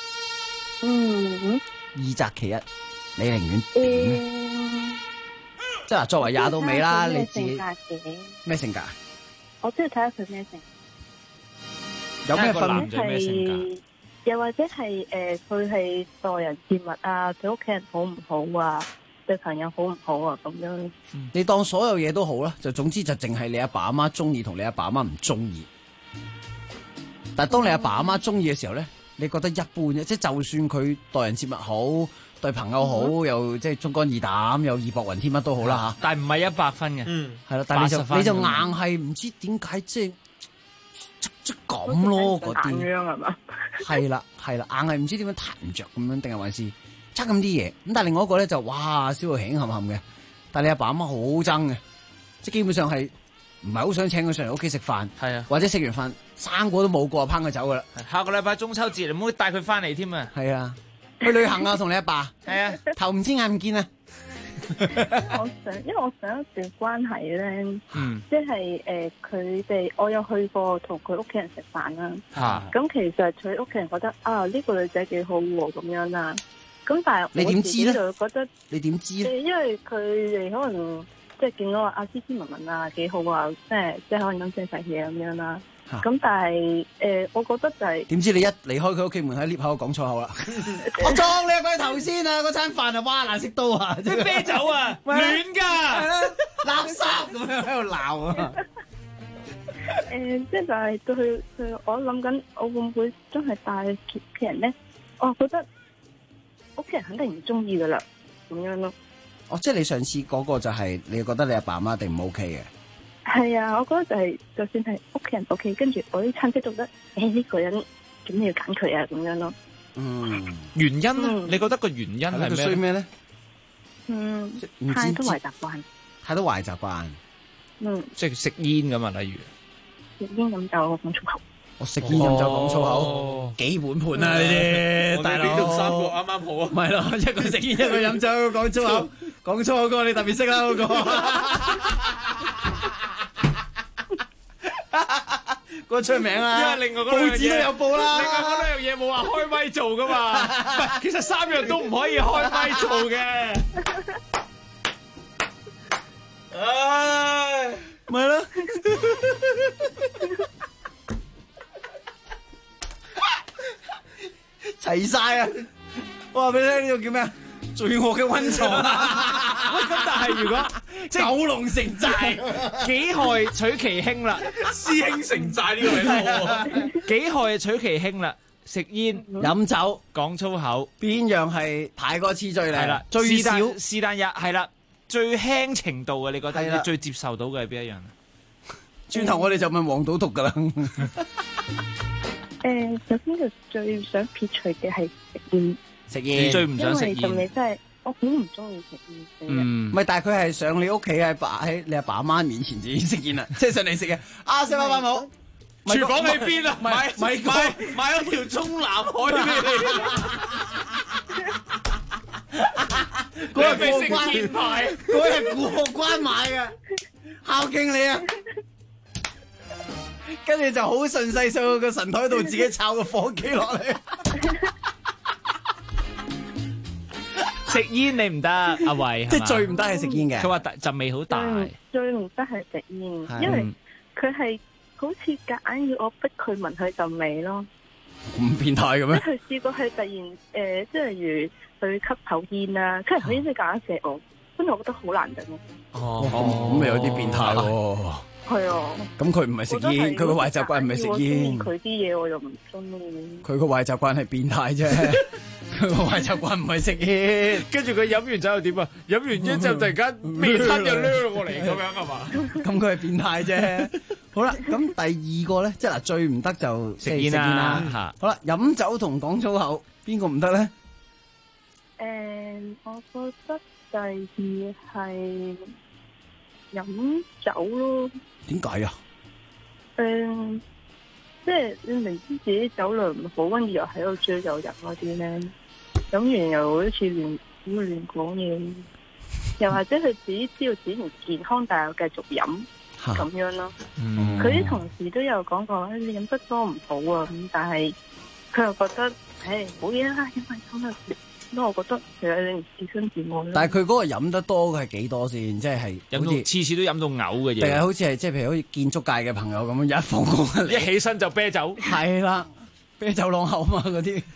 二擇其一，你寧願點咧？即係嗱，作為20到尾啦，你自己咩性格啊？ 我都要睇下佢咩性格。 有咩分男仔咩性格？ 又或者係佢係待人接物啊，對屋企人好唔好啊，對朋友好唔好啊，咁樣。 你當所有嘢都好啦，就總之就淨係你阿爸阿媽中意同你阿爸阿媽唔中意。但係當你阿爸阿媽中意嘅時候咧，你覺得一般嘅，即係就算佢待人接物好，對朋友好，又即係忠肝義膽，又義薄雲天乜都好啦吓。 但係唔係100分嘅， 係啦，但係你就硬係唔知點解即係。即咁咯，嗰啲係嘛？ 係啦，硬係唔知點樣彈唔着咁樣，定係還是差咁啲嘢？咁但係另外一個咧就哇燒到輕冚冚嘅，但係你阿爸阿媽好憎嘅，即係基本上係唔係好想請佢上嚟屋企食飯， 係啊， 或者食完飯生果都冇過，拏佢走噶啦。 下個禮拜中秋節你唔好帶佢翻嚟添啊！ 係啊，去旅行啊，同你阿爸係啊， 頭唔知眼唔見啊！ 因為我上一段關係咧，即係佢哋我有去過同佢屋企人食飯啦。咁其實佢屋企人覺得啊呢個女仔幾好喎咁樣啦。咁但係你點知咧？ 就覺得你點知咧？ 因為佢哋可能即係見到阿斯斯文文啊幾好啊，即係可能飲聲細氣咁樣啦。咁但係我覺得就係點知你一離開佢屋企門喺 lift 口講粗口啦！我撞你個頭先啊！嗰餐飯啊，哇難食到啊！ 啲啤酒啊，暖㗎， 垃圾咁樣喺度鬧啊！ 即係就係對佢，我諗緊，我會唔會真係帶屋企人咧？我覺得屋企人肯定唔中意噶啦，咁樣咯。 哦，即係你上次嗰個就係你覺得你阿爸媽一定唔 OK 嘅。 係啊，我覺得就係就算係屋企人 OK，跟住我啲親戚都覺得呢個人點要揀佢啊咁樣咯。 原因咧？你覺得個原因係咩？衰咩咧？ 太多壞習慣。 太多壞習慣。 即係食煙咁啊，例如食煙飲酒講粗口。 我食煙飲酒講粗口，幾碗盤啊呢啲大佬。 我哋3個啱啱好啊。 咪咯，一個食煙，一個飲酒，講粗口，講粗口嗰個你特別識啦嗰個。 嗰出名啦， 因為另外報紙都有報啦。 另外嗰兩樣嘢冇話開咪做噶嘛，唔係，其實3樣都唔可以開咪做嘅。唉， 咪咯。齊晒啊！我話俾你聽，呢個叫咩啊？罪惡嘅溫床啊！ 咁但係如果即係九龍城寨， 幾害取其輕啦？ 師兄城寨呢個名都好啊！ 幾害取其輕啦？食煙、 飲酒、 講粗口， 邊樣係排過次序咧？ 係啦， 最少是但日係啦，最輕程度嘅，你覺得係啦你最接受到嘅係邊一樣？ 轉頭我哋就問黃賭毒噶啦。 首先就最想撇除嘅係食煙。 食煙最唔想食煙， 因為真係我好唔中意食煙。 唔係，但係佢係上你屋企喺你阿爸阿媽面前自己食煙啦，即係上嚟食嘅。啊，食飯飯好， 廚房喺邊啊？買咗條中南海俾你。 嗰日過關，嗰日過關買嘅，孝敬你啊！跟住就好順勢上個神台度自己炒個火機落嚟。 食煙你唔得，阿慧即係最唔得係食煙嘅。 佢話陣味好大， 最唔得係食煙，因為佢係好似夾硬要我逼佢聞佢陣味咯。 咁變態嘅咩？ 即係佢試過係突然即係例如佢吸口煙啦，吸口煙即係夾硬射我，跟住我覺得好難頂咯。 哦，咁咪有啲變態喎。係啊。咁佢唔係食煙，佢個壞習慣唔係食煙。 佢啲嘢我又唔中意。 佢個壞習慣係變態啫。佢個壞習慣唔係食煙， 跟住佢飲完酒又點啊？飲完煙之後突然間面吞就掠過嚟咁樣係嘛？ 咁佢係變態啫。好啦，咁第二個咧，即係嗱最唔得就食煙啦。好啦，飲酒同講粗口，邊個唔得咧？ 我覺得第二係飲酒咯。 點解啊？ 即係你明知自己酒量唔好，跟住又喺度追酒飲嗰啲咧，飲完又好似亂講嘢，又或者佢自己知道自己唔健康，但係又繼續飲咁樣咯。佢啲同事都有講過，你飲得多唔好啊，咁但係佢又覺得，冇嘢啦，因為咁啊。咁我覺得其實你唔自身自愛。但係佢嗰個飲得多嘅係幾多先？即係飲到次次都飲到嘔嘅嘢。 定係好似係即係譬如好似建築界嘅朋友咁樣，一放工一起身就啤酒。係啦，啤酒朗口嘛嗰啲。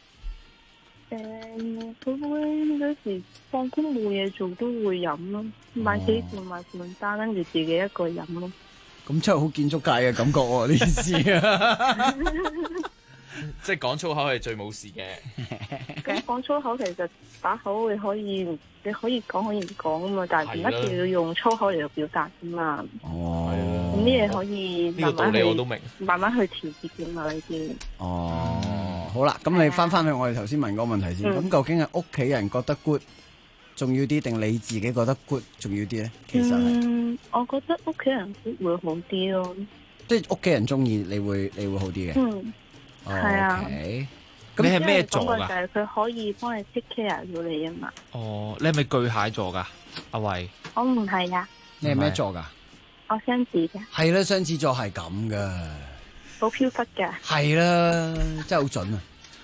佢會有時放工冇嘢做都會飲咯，買幾罐單，跟住自己一個飲咯。 咁真係好建築界嘅感覺喎，呢件事啊！ 即係講粗口係最冇事嘅。 咁講粗口其實把口你可以講可以唔講啊嘛，但係唔一定要用粗口嚟表達噶嘛。哦，咁啲嘢可以慢慢去。呢個道理我都明。慢慢去調節嘅嘛呢啲。 哦，好啦，咁你翻去我哋頭先問嗰個問題先。咁究竟係屋企人覺得 good 重要啲，定你自己覺得 good 重要啲咧？其實係。 我覺得屋企人 good 會好啲咯。 即係屋企人中意，你會好啲嘅。 係啊， 咁你係咩座噶？ 就係佢可以幫你 take care 到你啊嘛。 哦，你係咪巨蟹座噶？阿慧， 我唔係啊。 你係咩座噶？ 我雙子嘅。係啦，雙子座係咁噶， 好飄忽噶。係啦，真係好準啊！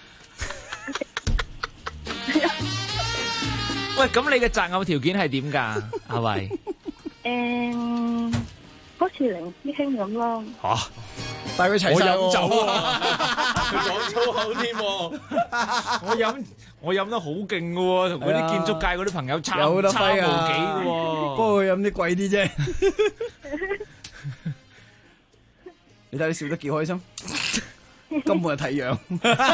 喂，咁你嘅擇偶條件係點噶？阿慧， 好似凌師兄咁咯。 吓？帶佢齊晒飲酒啊！佢講粗口添， 我飲得好勁噶，同嗰啲建築界嗰啲朋友差無幾噶。 不過佢飲啲貴啲啫。你睇你笑得幾開心，根本係睇樣。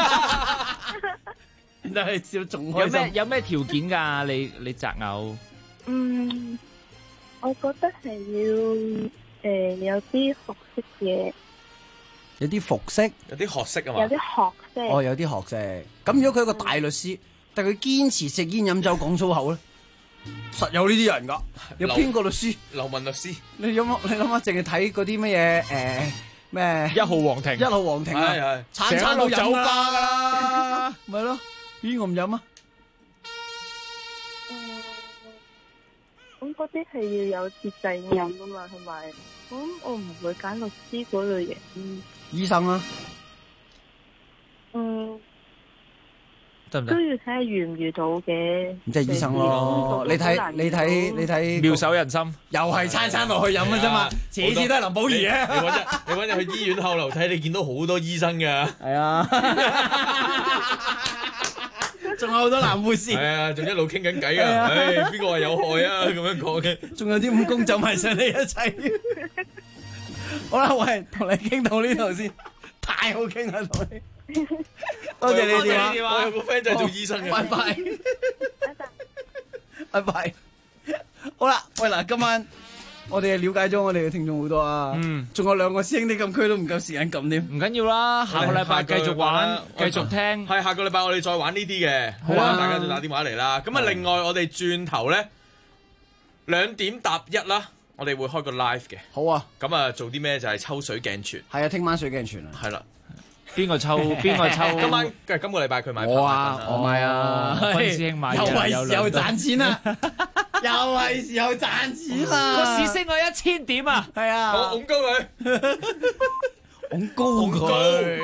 但係笑仲開心。 有咩條件噶？你擇偶？ 我覺得係要有啲學識嘅。 有啲服飾， 有啲學識啊嘛， 有啲學識。 哦，有啲學識。咁如果佢係個大律師，但係佢堅持食煙飲酒講粗口咧，實有呢啲人噶。有邊個律師？ 劉文律師。 你諗下，淨係睇嗰啲乜嘢咩 1號皇庭 ，1號皇庭啊，餐都酒吧噶啦，咪咯，邊個唔飲啊？ 咁嗰啲係要有節制飲噶嘛，同埋咁我唔會揀律師嗰類型。 醫生啊？ 都要睇下遇唔遇到嘅。 即係醫生咯。你睇妙手仁心， 又係餐落去飲嘅啫嘛，次次都係林保怡啊！ 你揾日去醫院後樓梯，你見到好多醫生㗎。係啊。 仲有好多男護士， 係啊，仲一路傾緊偈啊！唉，邊個話有害啊？咁樣講嘅， 仲有啲武功走埋上嚟一齊。好啦，喂，同你傾到呢度先，太好傾啦，同你。多謝你電話。 我有個 friend 就係做醫生嘅。 拜拜。拜拜。好啦，喂嗱，今晚我哋了解咗我哋嘅聽眾好多啊。仲有2個師兄弟禁區都唔夠時間撳添。 唔緊要啦，下個禮拜繼續玩，繼續聽。 係下個禮拜我哋再玩呢啲嘅。好啊，大家就打電話嚟啦。咁啊，另外我哋轉頭咧2點搭1啦，我哋會開個 live 嘅。 好啊。 咁啊，做啲咩就係抽水鏡泉。 係啊，聽晚水鏡泉啊。 係啦。 邊個抽？今晚今個禮拜佢買我啊，我買啊， 分師兄買又係時候賺錢啦，又係時候賺錢啦， 個市升我1000點啊， 係啊， 我拱高佢， 拱高佢。